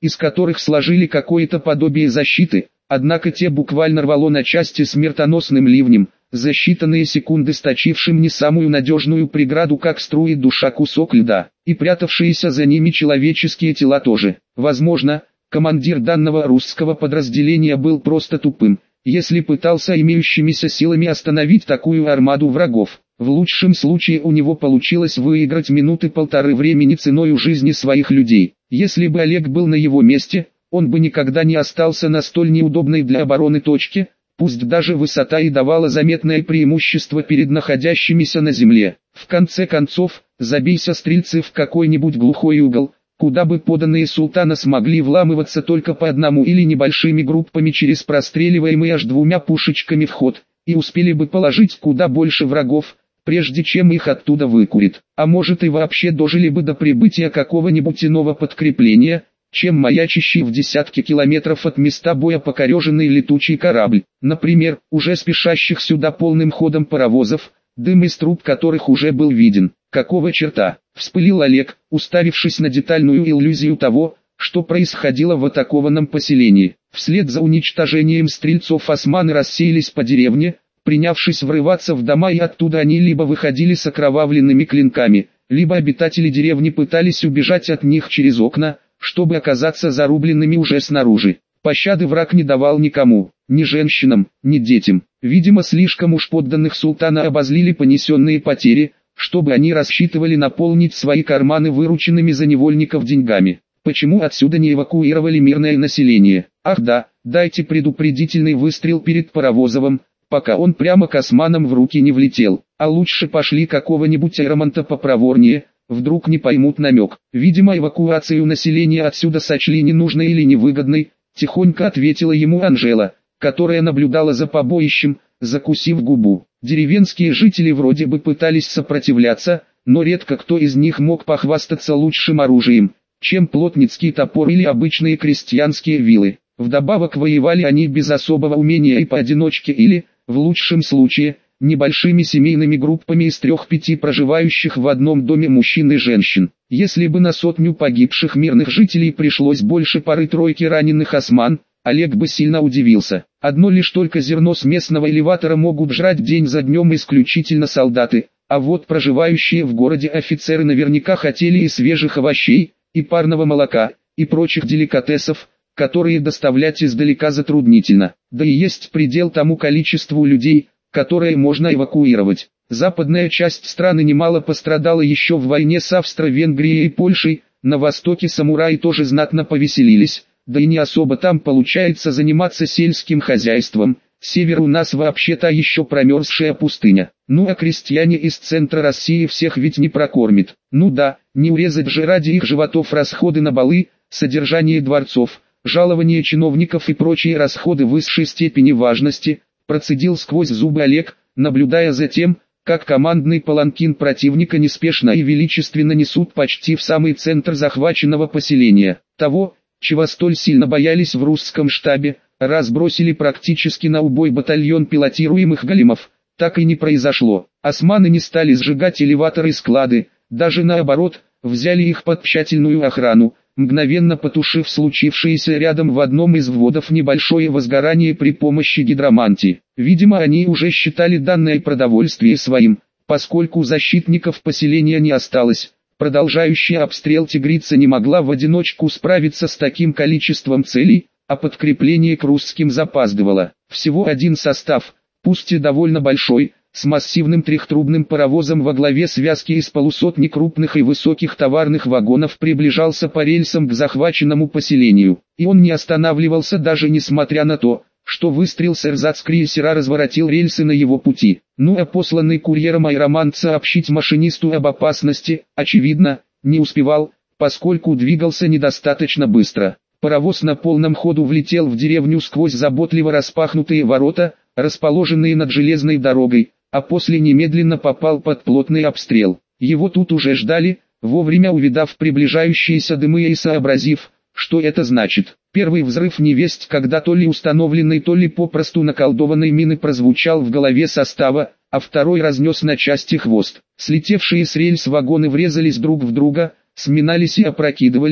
Speaker 1: из которых сложили какое-то подобие защиты, однако те буквально рвало на части смертоносным ливнем, за считанные секунды сточившим не самую надежную преграду, как струит душа кусок льда, и прятавшиеся за ними человеческие тела тоже. Возможно, командир данного русского подразделения был просто тупым, если пытался имеющимися силами остановить такую армаду врагов. В лучшем случае у него получилось выиграть минуты полторы времени ценою жизни своих людей. Если бы Олег был на его месте, он бы никогда не остался на столь неудобной для обороны точке, пусть даже высота и давала заметное преимущество перед находящимися на земле. В конце концов, забейся стрельцы в какой-нибудь глухой угол, куда бы поданные султана смогли вламываться только по одному или небольшими группами через простреливаемый аж двумя пушечками вход, и успели бы положить куда больше врагов, прежде чем их оттуда выкурит. А может и вообще дожили бы до прибытия какого-нибудь иного подкрепления, чем маячащий в десятки километров от места боя покореженный летучий корабль, например, уже спешащих сюда полным ходом паровозов, дым из труб которых уже был виден. Какого черта? Вспылил Олег, уставившись на детальную иллюзию того, что происходило в атакованном поселении. Вслед за уничтожением стрельцов османы рассеялись по деревне, принявшись врываться в дома, и оттуда они либо выходили с окровавленными клинками, либо обитатели деревни пытались убежать от них через окна, чтобы оказаться зарубленными уже снаружи. Пощады враг не давал никому, ни женщинам, ни детям. Видимо, слишком уж подданных султана обозлили понесенные потери, чтобы они рассчитывали наполнить свои карманы вырученными за невольников деньгами. Почему отсюда не эвакуировали мирное население? Ах да, дайте предупредительный выстрел перед Паровозовым, пока он прямо к османам в руки не влетел. А лучше пошли какого-нибудь аэромонта попроворнее, вдруг не поймут намек. Видимо, эвакуацию населения отсюда сочли ненужной или невыгодной, тихонько ответила ему Анжела, которая наблюдала за побоищем, закусив губу. Деревенские жители вроде бы пытались сопротивляться, но редко кто из них мог похвастаться лучшим оружием, чем плотницкий топор или обычные крестьянские вилы. Вдобавок воевали они без особого умения и поодиночке или, в лучшем случае, небольшими семейными группами из 3-5 проживающих в одном доме мужчин и женщин. Если бы на 100 погибших мирных жителей пришлось больше пары-тройки раненых осман, Олег бы сильно удивился. Одно лишь только зерно с местного элеватора могут жрать день за днем исключительно солдаты, а вот проживающие в городе офицеры наверняка хотели и свежих овощей, и парного молока, и прочих деликатесов, которые доставлять издалека затруднительно. Да и есть предел тому количеству людей, которые можно эвакуировать. Западная часть страны немало пострадала еще в войне с Австро-Венгрией и Польшей, на востоке самураи тоже знатно повеселились, да и не особо там получается заниматься сельским хозяйством, север у нас вообще-то еще промерзшая пустыня. Ну а крестьяне из центра России всех ведь не прокормит. Ну да, не урезать же ради их животов расходы на балы, содержание дворцов, жалование чиновников и прочие расходы высшей степени важности, процедил сквозь зубы Олег, наблюдая за тем, как командный паланкин противника неспешно и величественно несут почти в самый центр захваченного поселения. Того, чего столь сильно боялись в русском штабе, раз бросили практически на убой батальон пилотируемых големов, так и не произошло. Османы не стали сжигать элеваторы и склады, даже наоборот, взяли их под тщательную охрану, мгновенно потушив случившееся рядом в одном из вводов небольшое возгорание при помощи гидромантии. Видимо, они уже считали данное продовольствие своим, поскольку защитников поселения не осталось. Продолжающая обстрел тигрица не могла в одиночку справиться с таким количеством целей, а подкрепление к русским запаздывало. Всего один состав, пусть и довольно большой, с массивным трехтрубным паровозом во главе связки из полусотни крупных и высоких товарных вагонов приближался по рельсам к захваченному поселению. И он не останавливался даже несмотря на то, что выстрел с эрзац-крейсера разворотил рельсы на его пути. Ну а посланный курьером аэромант сообщить машинисту об опасности, очевидно, не успевал, поскольку двигался недостаточно быстро. Паровоз на полном ходу влетел в деревню сквозь заботливо распахнутые ворота, расположенные над железной дорогой, а после немедленно попал под плотный обстрел. Его тут уже ждали, вовремя увидав приближающиеся дымы и сообразив, что это значит. Первый взрыв невесть когда то ли установленной, то ли попросту наколдованной мины прозвучал в голове состава, а второй разнес на части хвост. Слетевшие с рельс вагоны врезались друг в друга, сминались и опрокидывались,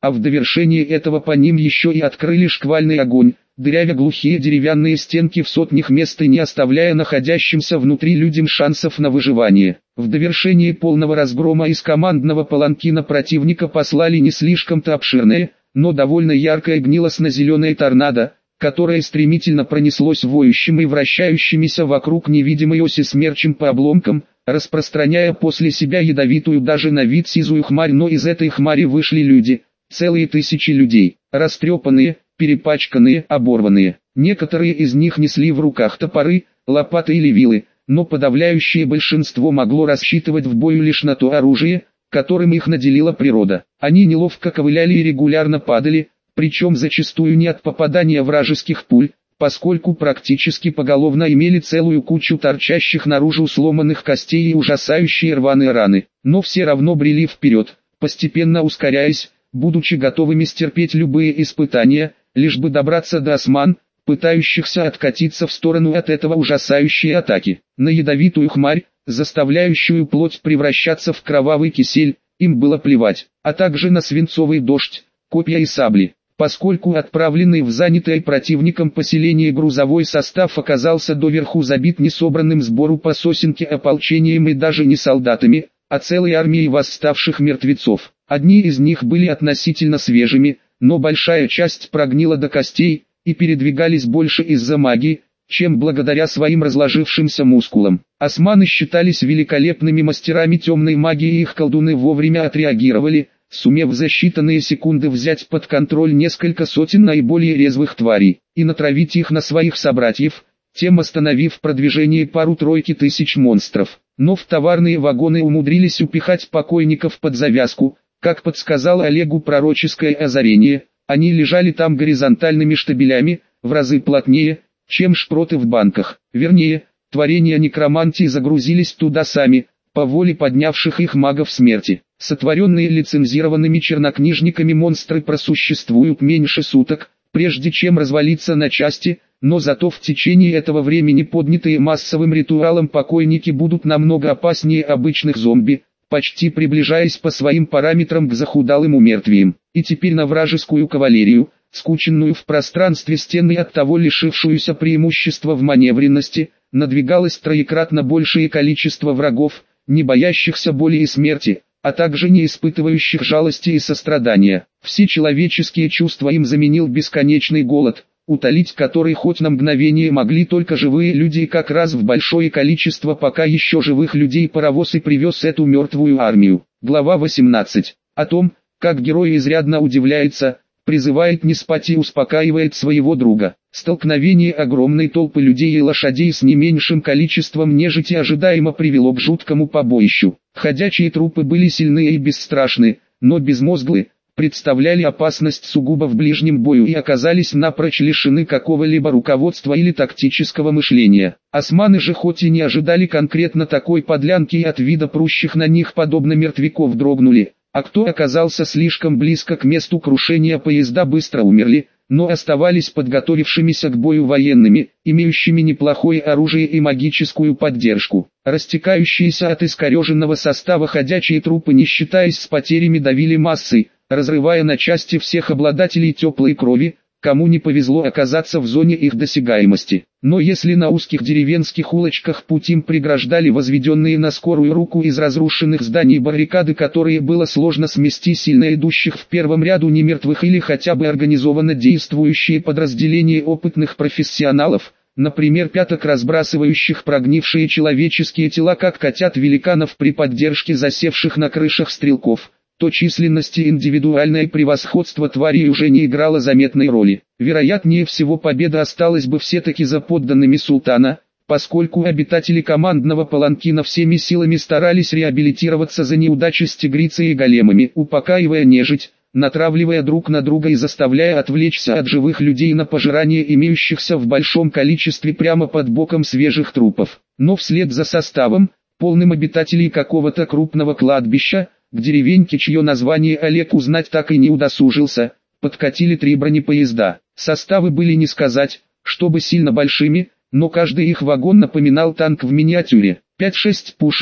Speaker 1: а в довершение этого по ним еще и открыли шквальный огонь, дырявя глухие деревянные стенки в сотнях мест и не оставляя находящимся внутри людям шансов на выживание. В довершение полного разгрома из командного паланкина противника послали не слишком-то обширное, но довольно яркое гнилостно-зеленое торнадо, которое стремительно пронеслось воющим и вращающимися вокруг невидимой оси смерчем по обломкам, распространяя после себя ядовитую даже на вид сизую хмарь, но из этой хмари вышли люди, целые тысячи людей, растрепанные, перепачканные, оборванные. Некоторые из них несли в руках топоры, лопаты или вилы, но подавляющее большинство могло рассчитывать в бою лишь на то оружие, которым их наделила природа. Они неловко ковыляли и регулярно падали, причем зачастую не от попадания вражеских пуль, поскольку практически поголовно имели целую кучу торчащих наружу сломанных костей и ужасающие рваные раны, но все равно брели вперед, постепенно ускоряясь, будучи готовыми стерпеть любые испытания, лишь бы добраться до осман, пытающихся откатиться в сторону от этого ужасающей атаки. На ядовитую хмарь, заставляющую плоть превращаться в кровавый кисель, им было плевать, а также на свинцовый дождь, копья и сабли. Поскольку отправленный в занятое противником поселение грузовой состав оказался доверху забит несобранным сбору по сосенке ополчением и даже не солдатами, а целой армией восставших мертвецов. Одни из них были относительно свежими, но большая часть прогнила до костей, и передвигались больше из-за магии, чем благодаря своим разложившимся мускулам. Османы считались великолепными мастерами темной магии, и их колдуны вовремя отреагировали, сумев за считанные секунды взять под контроль несколько сотен наиболее резвых тварей, и натравить их на своих собратьев, тем остановив продвижение пару-тройки тысяч монстров. Но в товарные вагоны умудрились упихать покойников под завязку, как подсказало Олегу пророческое озарение. Они лежали там горизонтальными штабелями, в разы плотнее, чем шпроты в банках. Вернее, творения некромантии загрузились туда сами, по воле поднявших их магов смерти. Сотворенные лицензированными чернокнижниками монстры просуществуют меньше суток, прежде чем развалиться на части, но зато в течение этого времени поднятые массовым ритуалом покойники будут намного опаснее обычных зомби, почти приближаясь по своим параметрам к захудалым умертвиям. И теперь на вражескую кавалерию, скученную в пространстве стены и оттого лишившуюся преимущества в маневренности, надвигалось троекратно большее количество врагов, не боящихся боли и смерти, а также не испытывающих жалости и сострадания. Все человеческие чувства им заменил бесконечный голод, утолить который хоть на мгновение могли только живые люди, и как раз в большое количество пока еще живых людей паровоз и привез эту мертвую армию. Глава 18. О том, как герой изрядно удивляется, призывает не спать и успокаивает своего друга. Столкновение огромной толпы людей и лошадей с не меньшим количеством нежити ожидаемо привело к жуткому побоищу. Ходячие трупы были сильны и бесстрашны, но безмозглы, представляли опасность сугубо в ближнем бою и оказались напрочь лишены какого-либо руководства или тактического мышления. Османы же хоть и не ожидали конкретно такой подлянки и от вида прущих на них подобно мертвяков дрогнули, а кто оказался слишком близко к месту крушения поезда быстро умерли, но оставались подготовившимися к бою военными, имеющими неплохое оружие и магическую поддержку. Растекающиеся от искореженного состава ходячие трупы, не считаясь с потерями, давили массой, разрывая на части всех обладателей теплой крови, кому не повезло оказаться в зоне их досягаемости. Но если на узких деревенских улочках путь им преграждали возведенные на скорую руку из разрушенных зданий баррикады, которые было сложно смести сильно идущих в первом ряду немертвых или хотя бы организованно действующие подразделения опытных профессионалов, например пяток, разбрасывающих прогнившие человеческие тела как котят великанов при поддержке засевших на крышах стрелков, то численность и индивидуальное превосходство тварей уже не играло заметной роли. Вероятнее всего победа осталась бы все-таки за подданными султана, поскольку обитатели командного паланкина всеми силами старались реабилитироваться за неудачи с тигрицей и големами, упокаивая нежить, натравливая друг на друга и заставляя отвлечься от живых людей на пожирание имеющихся в большом количестве прямо под боком свежих трупов. Но вслед за составом, полным обитателей какого-то крупного кладбища, к деревеньке, чье название Олег узнать так и не удосужился, подкатили 3 бронепоезда. Составы были не сказать, чтобы сильно большими, но каждый их вагон напоминал танк в миниатюре. 5-6 пушек,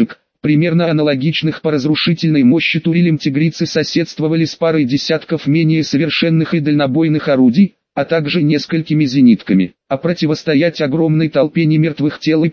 Speaker 1: примерно аналогичных по разрушительной мощи турелям-тигрицы, соседствовали с парой десятков менее совершенных и дальнобойных орудий, а также несколькими зенитками. А противостоять огромной толпе немертвых тел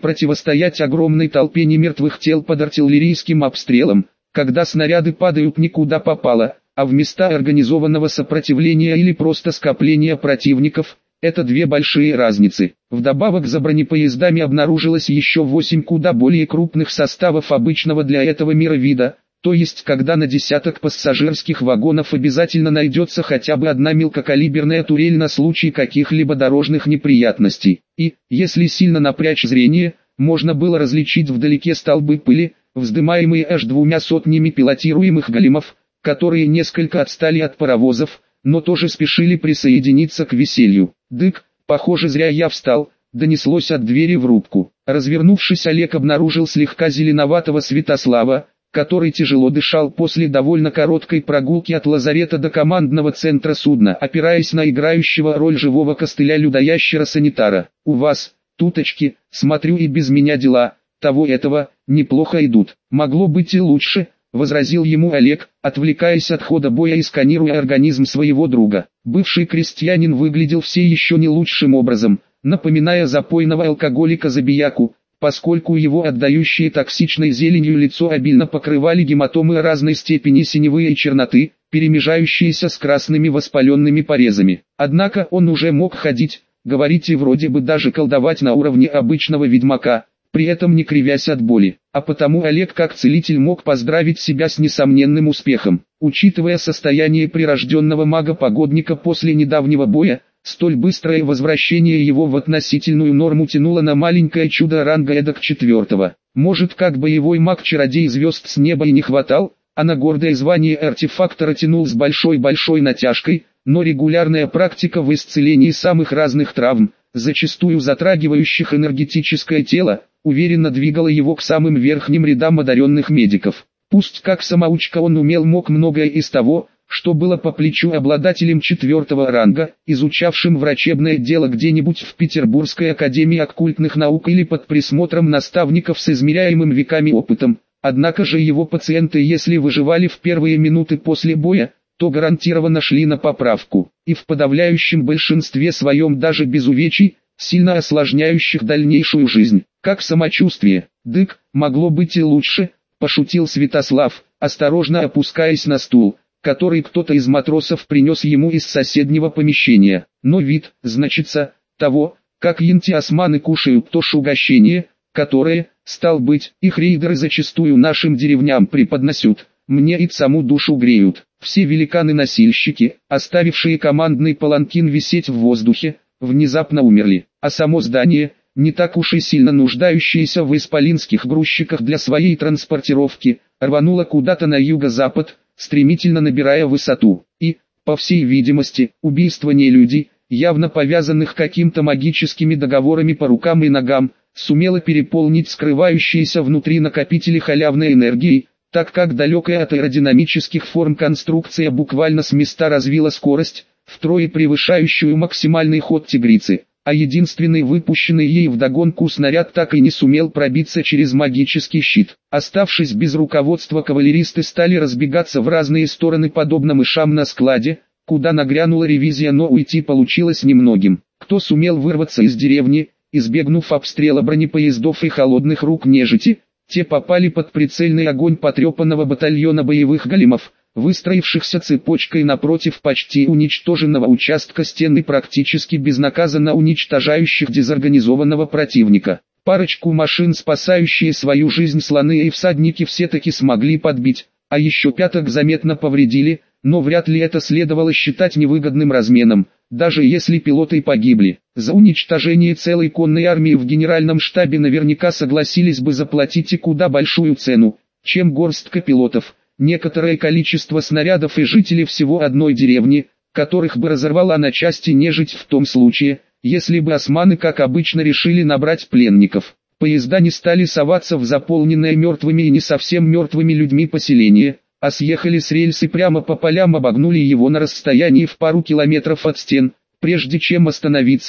Speaker 1: под артиллерийским обстрелом, когда снаряды падают никуда попало, а в места организованного сопротивления или просто скопления противников, это две большие разницы. Вдобавок за бронепоездами обнаружилось еще 8 куда более крупных составов обычного для этого мира вида, то есть когда на десяток пассажирских вагонов обязательно найдется хотя бы одна мелкокалиберная турель на случай каких-либо дорожных неприятностей. И, если сильно напрячь зрение, можно было различить вдалеке столбы пыли, вздымаемые аж 200 пилотируемых големов, которые несколько отстали от паровозов, но тоже спешили присоединиться к веселью. «Дык, похоже, зря я встал», — донеслось от двери в рубку. Развернувшись, Олег обнаружил слегка зеленоватого Святослава, который тяжело дышал после довольно короткой прогулки от лазарета до командного центра судна, опираясь на играющего роль живого костыля людоящера-санитара. «У вас, туточки, смотрю, и без меня дела, того-этого, неплохо идут. Могло быть и лучше», — возразил ему Олег, отвлекаясь от хода боя и сканируя организм своего друга. Бывший крестьянин выглядел все еще не лучшим образом, напоминая запойного алкоголика-забияку, поскольку его отдающие токсичной зеленью лицо обильно покрывали гематомы разной степени синевы и черноты, перемежающиеся с красными воспаленными порезами. Однако он уже мог ходить, говорить и вроде бы даже колдовать на уровне обычного ведьмака, при этом не кривясь от боли. А потому Олег как целитель мог поздравить себя с несомненным успехом. Учитывая состояние прирожденного мага-погодника после недавнего боя, столь быстрое возвращение его в относительную норму тянуло на маленькое чудо ранга эдак 4-го. Может, как боевой маг-чародей звезд с неба и не хватал, а на гордое звание артефактора тянул с большой-большой натяжкой, но регулярная практика в исцелении самых разных травм, зачастую затрагивающих энергетическое тело, уверенно двигала его к самым верхним рядам одаренных медиков. Пусть как самоучка он мог многое из того, что было по плечу обладателем 4-го ранга, изучавшим врачебное дело где-нибудь в Петербургской академии оккультных наук или под присмотром наставников с измеряемым веками опытом. Однако же его пациенты, если выживали в первые минуты после боя, то гарантированно шли на поправку, и в подавляющем большинстве своем даже без увечий, сильно осложняющих дальнейшую жизнь. «Как самочувствие?» «Дык, могло быть и лучше», — пошутил Святослав, осторожно опускаясь на стул, который кто-то из матросов принес ему из соседнего помещения. «Но вид, значится, того, как янти-османы кушают то ж угощение, которое, стал быть, их рейдеры зачастую нашим деревням преподносят, мне и саму душу греют». Все великаны-носильщики, оставившие командный паланкин висеть в воздухе, внезапно умерли, а само здание, не так уж и сильно нуждающееся в исполинских грузчиках для своей транспортировки, рвануло куда-то на юго-запад, стремительно набирая высоту. И, по всей видимости, убийство нелюдей, явно повязанных каким-то магическими договорами по рукам и ногам, сумело переполнить скрывающиеся внутри накопители халявной энергии, так как далекая от аэродинамических форм конструкция буквально с места развила скорость, втрое превышающую максимальный ход тигрицы, а единственный выпущенный ей вдогонку снаряд так и не сумел пробиться через магический щит. Оставшись без руководства, кавалеристы стали разбегаться в разные стороны подобно мышам на складе, куда нагрянула ревизия, но уйти получилось немногим. Кто сумел вырваться из деревни, избегнув обстрела бронепоездов и холодных рук нежити, те попали под прицельный огонь потрепанного батальона боевых големов, выстроившихся цепочкой напротив почти уничтоженного участка стены, практически безнаказанно уничтожающих дезорганизованного противника. Парочку машин, спасающие свою жизнь слоны и всадники, все-таки смогли подбить, а еще 5 заметно повредили, но вряд ли это следовало считать невыгодным разменом, даже если пилоты погибли. За уничтожение целой конной армии в генеральном штабе наверняка согласились бы заплатить и куда большую цену, чем горстка пилотов, некоторое количество снарядов и жителей всего одной деревни, которых бы разорвала на части нежить в том случае, если бы османы как обычно решили набрать пленников. Поезда не стали соваться в заполненное мертвыми и не совсем мертвыми людьми поселение, а съехали с рельс и прямо по полям обогнули его на расстоянии в пару километров от стен, прежде чем остановиться,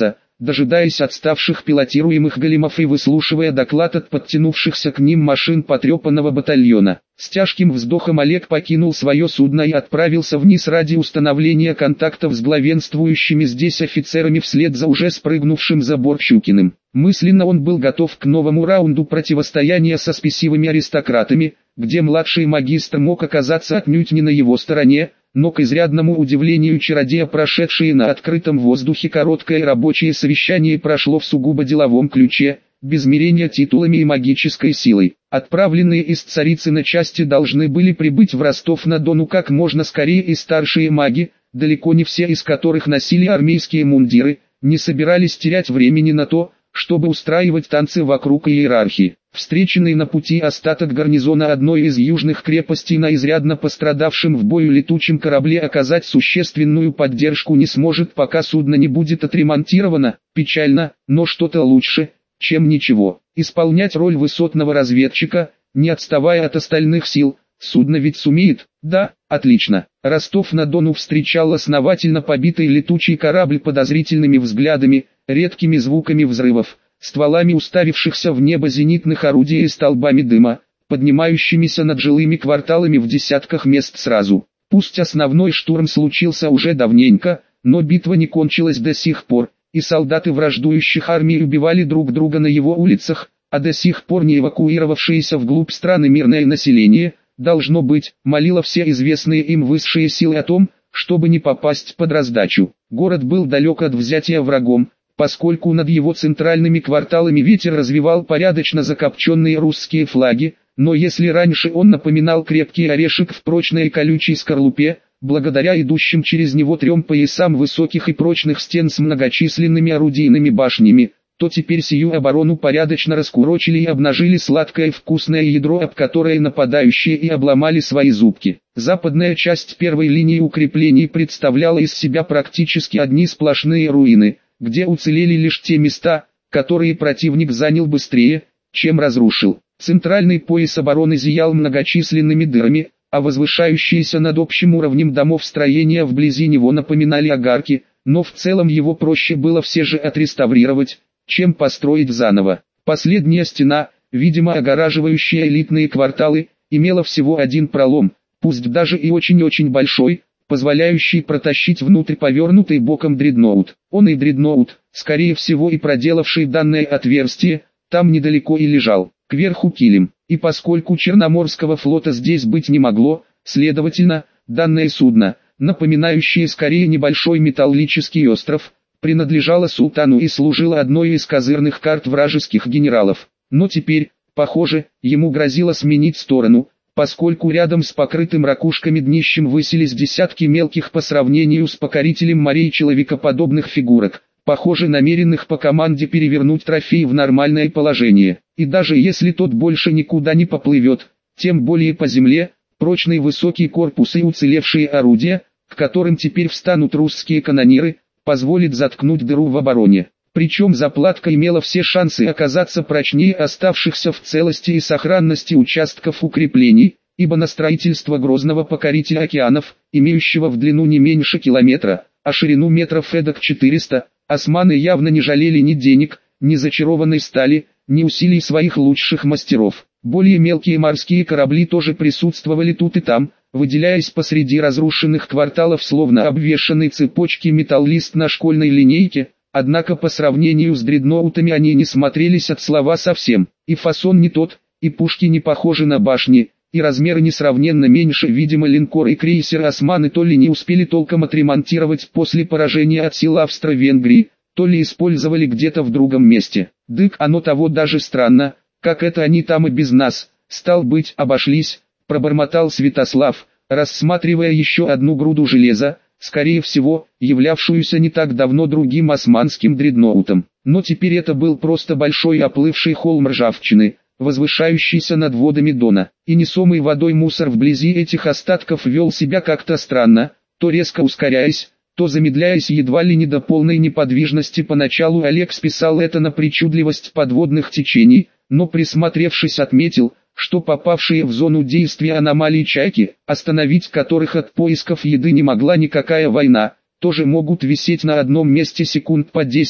Speaker 1: дожидаясь отставших пилотируемых големов и выслушивая доклад от подтянувшихся к ним машин потрепанного батальона. С тяжким вздохом Олег покинул свое судно и отправился вниз ради установления контактов с главенствующими здесь офицерами вслед за уже спрыгнувшим за борт Щукиным. Мысленно он был готов к новому раунду противостояния со спесивыми аристократами, где младший магистр мог оказаться отнюдь не на его стороне, но к изрядному удивлению чародея прошедшее на открытом воздухе короткое рабочее совещание прошло в сугубо деловом ключе, без мерения титулами и магической силой. Отправленные из Царицына части должны были прибыть в Ростов-на-Дону как можно скорее и старшие маги, далеко не все из которых носили армейские мундиры, не собирались терять времени на то, чтобы устраивать танцы вокруг иерархии. Встреченный на пути остаток гарнизона одной из южных крепостей на изрядно пострадавшем в бою летучем корабле оказать существенную поддержку не сможет, пока судно не будет отремонтировано. Печально, но что-то лучше, чем ничего. Исполнять роль высотного разведчика, не отставая от остальных сил, судно ведь сумеет. Да, отлично. Ростов-на-Дону встречал основательно побитый летучий корабль подозрительными взглядами, редкими звуками взрывов, стволами уставившихся в небо зенитных орудий и столбами дыма, поднимающимися над жилыми кварталами в десятках мест сразу. Пусть основной штурм случился уже давненько, но битва не кончилась до сих пор, и солдаты враждующих армий убивали друг друга на его улицах, а до сих пор не эвакуировавшееся вглубь страны мирное население, должно быть, молило все известные им высшие силы о том, чтобы не попасть под раздачу. Город был далек от взятия врагом, поскольку над его центральными кварталами ветер развивал порядочно закопченные русские флаги, но если раньше он напоминал крепкий орешек в прочной и колючей скорлупе, благодаря идущим через него 3 поясам высоких и прочных стен с многочисленными орудийными башнями, то теперь сию оборону порядочно раскурочили и обнажили сладкое вкусное ядро, об которое нападающие и обломали свои зубки. Западная часть первой линии укреплений представляла из себя практически одни сплошные руины, где уцелели лишь те места, которые противник занял быстрее, чем разрушил. Центральный пояс обороны зиял многочисленными дырами, а возвышающиеся над общим уровнем домов строения вблизи него напоминали огарки, но в целом его проще было все же отреставрировать, чем построить заново. Последняя стена, видимо огораживающая элитные кварталы, имела всего один пролом, пусть даже и очень-очень большой, позволяющий протащить внутрь повернутый боком дредноут. Он и дредноут, скорее всего и проделавший данное отверстие, там недалеко и лежал. Кверху килем, и поскольку Черноморского флота здесь быть не могло, следовательно, данное судно, напоминающее скорее небольшой металлический остров, принадлежало султану и служило одной из козырных карт вражеских генералов. Но теперь, похоже, ему грозило сменить сторону, поскольку рядом с покрытым ракушками днищем высились десятки мелких по сравнению с покорителем морей человекоподобных фигурок, похоже намеренных по команде перевернуть трофей в нормальное положение. И даже если тот больше никуда не поплывет, тем более по земле, прочный высокий корпус и уцелевшие орудия, к которым теперь встанут русские канониры, позволит заткнуть дыру в обороне. Причем заплатка имела все шансы оказаться прочнее оставшихся в целости и сохранности участков укреплений, ибо на строительство грозного покорителя океанов, имеющего в длину не меньше километра, а ширину метров эдак 400, османы явно не жалели ни денег, ни зачарованной стали, ни усилий своих лучших мастеров. Более мелкие морские корабли тоже присутствовали тут и там, выделяясь посреди разрушенных кварталов словно обвешанный цепочки металлист на школьной линейке, однако по сравнению с дредноутами они не смотрелись от слова совсем. И фасон не тот, и пушки не похожи на башни, и размеры несравненно меньше. Видимо, линкор и крейсер османы то ли не успели толком отремонтировать после поражения от сил Австро-Венгрии, то ли использовали где-то в другом месте. Дык, оно того даже странно, как это они там и без нас, стал быть, обошлись, пробормотал Святослав, рассматривая еще одну груду железа, скорее всего, являвшуюся не так давно другим османским дредноутом. Но теперь это был просто большой оплывший холм ржавчины, возвышающийся над водами Дона. И несомый водой мусор вблизи этих остатков вел себя как-то странно, то резко ускоряясь, то замедляясь едва ли не до полной неподвижности. Поначалу Олег списал это на причудливость подводных течений, но присмотревшись отметил, что попавшие в зону действия аномалии чайки, остановить которых от поисков еды не могла никакая война, тоже могут висеть на одном месте секунд по 10,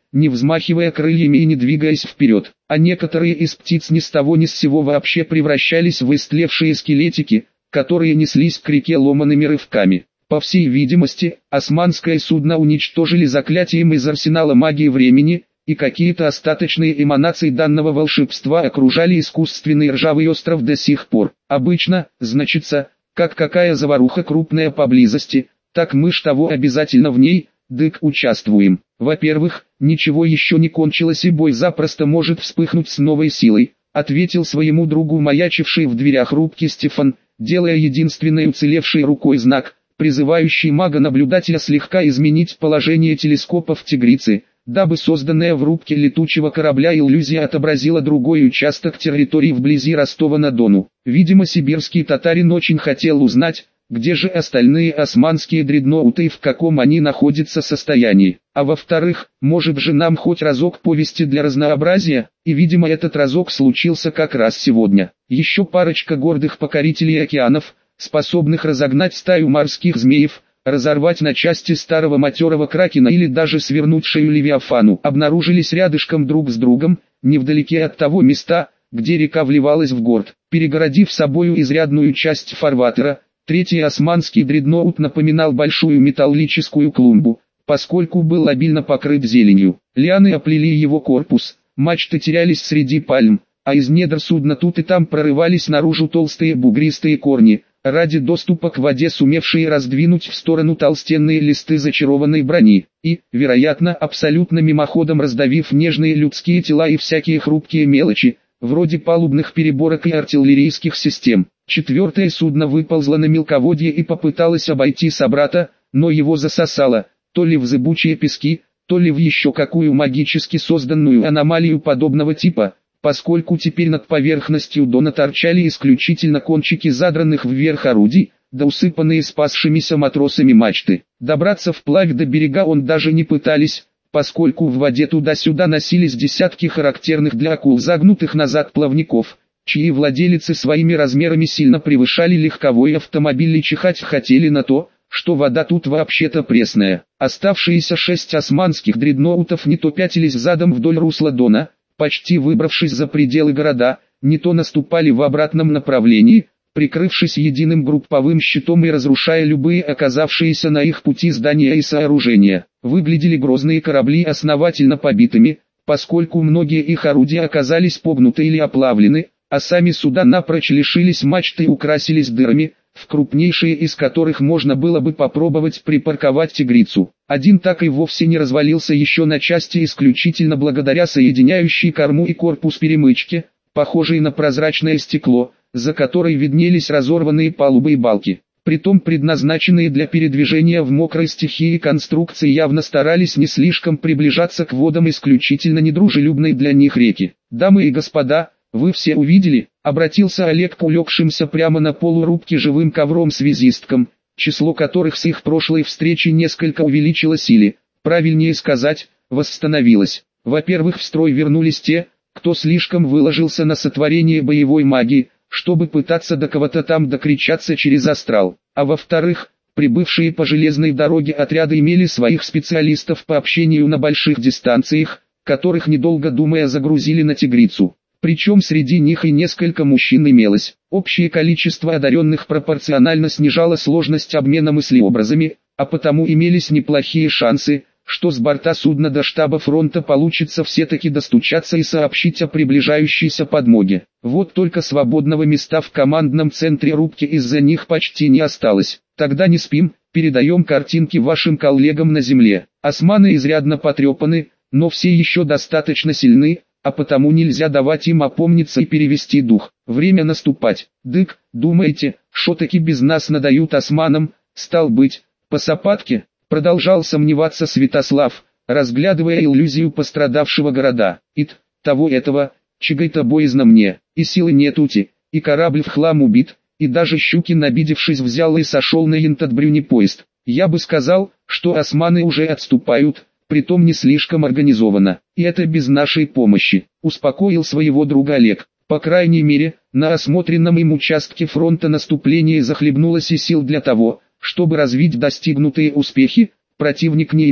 Speaker 1: не взмахивая крыльями и не двигаясь вперед. А некоторые из птиц ни с того ни с сего вообще превращались в истлевшие скелетики, которые неслись к реке ломаными рывками. По всей видимости, османское судно уничтожили заклятием из арсенала магии времени, и какие-то остаточные эманации данного волшебства окружали искусственный ржавый остров до сих пор. Обычно, значится, как какая заваруха крупная поблизости, так мы ж того обязательно в ней, дык участвуем. Во-первых, ничего еще не кончилось и бой запросто может вспыхнуть с новой силой, ответил своему другу маячивший в дверях рубки Стефан, делая единственной уцелевшей рукой знак, призывающий мага-наблюдателя слегка изменить положение телескопа в Тигрице, дабы созданная в рубке летучего корабля иллюзия отобразила другой участок территории вблизи Ростова-на-Дону. Видимо, сибирский татарин очень хотел узнать, где же остальные османские дредноуты и в каком они находятся состоянии. А во-вторых, может же нам хоть разок повести для разнообразия, и видимо этот разок случился как раз сегодня. Еще парочка гордых покорителей океанов, способных разогнать стаю морских змеев, разорвать на части старого матерого кракена или даже свернуть шею левиафану, обнаружились рядышком друг с другом, невдалеке от того места, где река вливалась в город. Перегородив собою изрядную часть фарватера, третий османский дредноут напоминал большую металлическую клумбу, поскольку был обильно покрыт зеленью. Лианы оплели его корпус, мачты терялись среди пальм, а из недр судна тут и там прорывались наружу толстые бугристые корни, ради доступа к воде сумевшие раздвинуть в сторону толстенные листы зачарованной брони, и, вероятно, абсолютно мимоходом раздавив нежные людские тела и всякие хрупкие мелочи, вроде палубных переборок и артиллерийских систем. Четвертое судно выползло на мелководье и попыталось обойти собрата, но его засосало, то ли в зыбучие пески, то ли в еще какую магически созданную аномалию подобного типа, поскольку теперь над поверхностью Дона торчали исключительно кончики задранных вверх орудий, да усыпанные спасшимися матросами мачты. Добраться вплавь до берега он даже не пытались, поскольку в воде туда-сюда носились десятки характерных для акул загнутых назад плавников, чьи владелицы своими размерами сильно превышали легковой автомобиль и чихать хотели на то, что вода тут вообще-то пресная. Оставшиеся 6 османских дредноутов не то пятились задом вдоль русла Дона, почти выбравшись за пределы города, не то наступали в обратном направлении, прикрывшись единым групповым щитом и разрушая любые оказавшиеся на их пути здания и сооружения. Выглядели грозные корабли основательно побитыми, поскольку многие их орудия оказались погнуты или оплавлены, а сами суда напрочь лишились мачты и украсились дырами, в крупнейшие из которых можно было бы попробовать припарковать тигрицу. Один так и вовсе не развалился еще на части исключительно благодаря соединяющей корму и корпус перемычке, похожей на прозрачное стекло, за которой виднелись разорванные палубы и балки. Притом предназначенные для передвижения в мокрой стихии конструкции явно старались не слишком приближаться к водам исключительно недружелюбной для них реки. «Дамы и господа, вы все увидели?» — обратился Олег к улегшимся прямо на полу рубки живым ковром связисткам, число которых с их прошлой встречи несколько увеличилось или, правильнее сказать, восстановилось. Во-первых, в строй вернулись те, кто слишком выложился на сотворение боевой магии, чтобы пытаться до кого-то там докричаться через астрал. А во-вторых, прибывшие по железной дороге отряды имели своих специалистов по общению на больших дистанциях, которых недолго думая загрузили на тигрицу. Причем среди них и несколько мужчин имелось. Общее количество одаренных пропорционально снижало сложность обмена мыслеобразами, а потому имелись неплохие шансы, что с борта судна до штаба фронта получится все-таки достучаться и сообщить о приближающейся подмоге. Вот только свободного места в командном центре рубки из-за них почти не осталось. Тогда не спим, передаем картинки вашим коллегам на земле. Османы изрядно потрепаны, но все еще достаточно сильны, а потому нельзя давать им опомниться и перевести дух. Время наступать. Дык, думаете, шо таки без нас надают османам, стал быть, по сапатке? Продолжал сомневаться Святослав, разглядывая иллюзию пострадавшего города. Ит, того этого, чего-то боязно мне, и силы нетути, и корабль в хлам убит, и даже Щукин, обидевшись, взял и сошел на бронепоезд. Я бы сказал, что османы уже отступают, притом не слишком организованно, и это без нашей помощи, успокоил своего друга Олег. По крайней мере, на осмотренном им участке фронта наступление захлебнулось и сил для того, чтобы развить достигнутые успехи, противник не имел.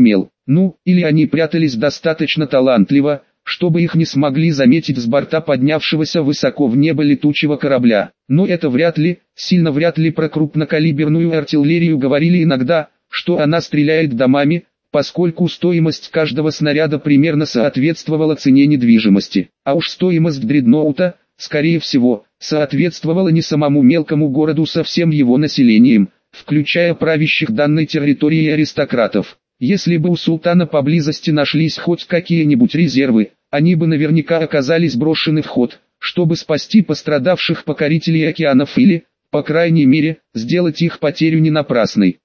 Speaker 1: Ну, или они прятались достаточно талантливо, чтобы их не смогли заметить с борта поднявшегося высоко в небо летучего корабля. Но это вряд ли, сильно вряд ли. Про крупнокалиберную артиллерию говорили иногда, что она стреляет домами, поскольку стоимость каждого снаряда примерно соответствовала цене недвижимости. А уж стоимость дредноута, скорее всего, соответствовала не самому мелкому городу со всем его населением, включая правящих данной территорией аристократов. Если бы у султана поблизости нашлись хоть какие-нибудь резервы, они бы наверняка оказались брошены в ход, чтобы спасти пострадавших покорителей океанов или, по крайней мере, сделать их потерю не напрасной.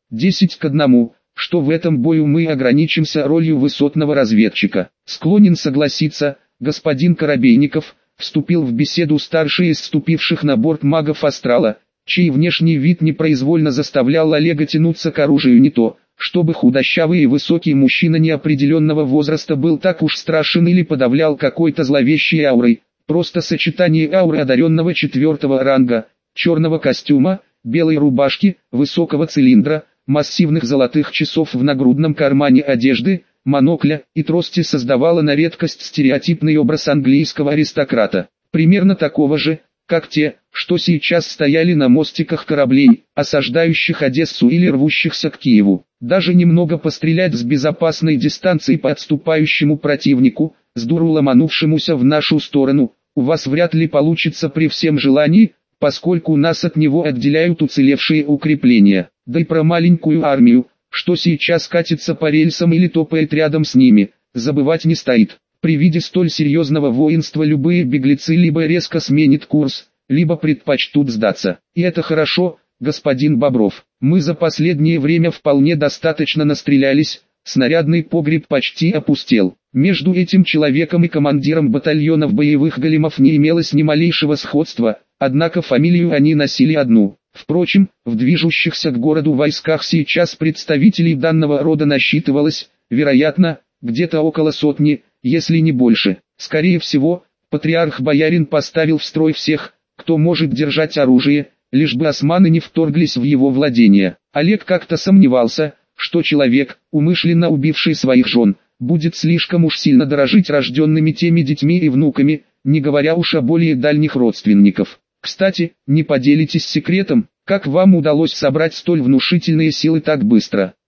Speaker 1: 10-1, что в этом бою мы ограничимся ролью высотного разведчика. Склонен согласиться, господин Коробейников, вступил в беседу старший из вступивших на борт магов Астрала, чей внешний вид непроизвольно заставлял Олега тянуться к оружию не то, чтобы худощавый и высокий мужчина неопределенного возраста был так уж страшен или подавлял какой-то зловещей аурой, просто сочетание ауры одаренного 4-го ранга, черного костюма, белой рубашки, высокого цилиндра, массивных золотых часов в нагрудном кармане одежды, монокля и трости создавало на редкость стереотипный образ английского аристократа, примерно такого же, как те, что сейчас стояли на мостиках кораблей, осаждающих Одессу или рвущихся к Киеву. Даже немного пострелять с безопасной дистанции по отступающему противнику, с дуру ломанувшемуся в нашу сторону, у вас вряд ли получится при всем желании, поскольку нас от него отделяют уцелевшие укрепления. Да и про маленькую армию, что сейчас катится по рельсам или топает рядом с ними, забывать не стоит. При виде столь серьезного воинства любые беглецы либо резко сменят курс, либо предпочтут сдаться. И это хорошо, господин Бобров. Мы за последнее время вполне достаточно настрелялись, снарядный погреб почти опустел. Между этим человеком и командиром батальонов боевых големов не имелось ни малейшего сходства, однако фамилию они носили одну. Впрочем, в движущихся к городу войсках сейчас представителей данного рода насчитывалось, вероятно, где-то около сотни, если не больше. Скорее всего, патриарх-боярин поставил в строй всех, кто может держать оружие, лишь бы османы не вторглись в его владения. Олег как-то сомневался, что человек, умышленно убивший своих жен, будет слишком уж сильно дорожить рожденными теми детьми и внуками, не говоря уж о более дальних родственников. Кстати, не поделитесь секретом, как вам удалось собрать столь внушительные силы так быстро?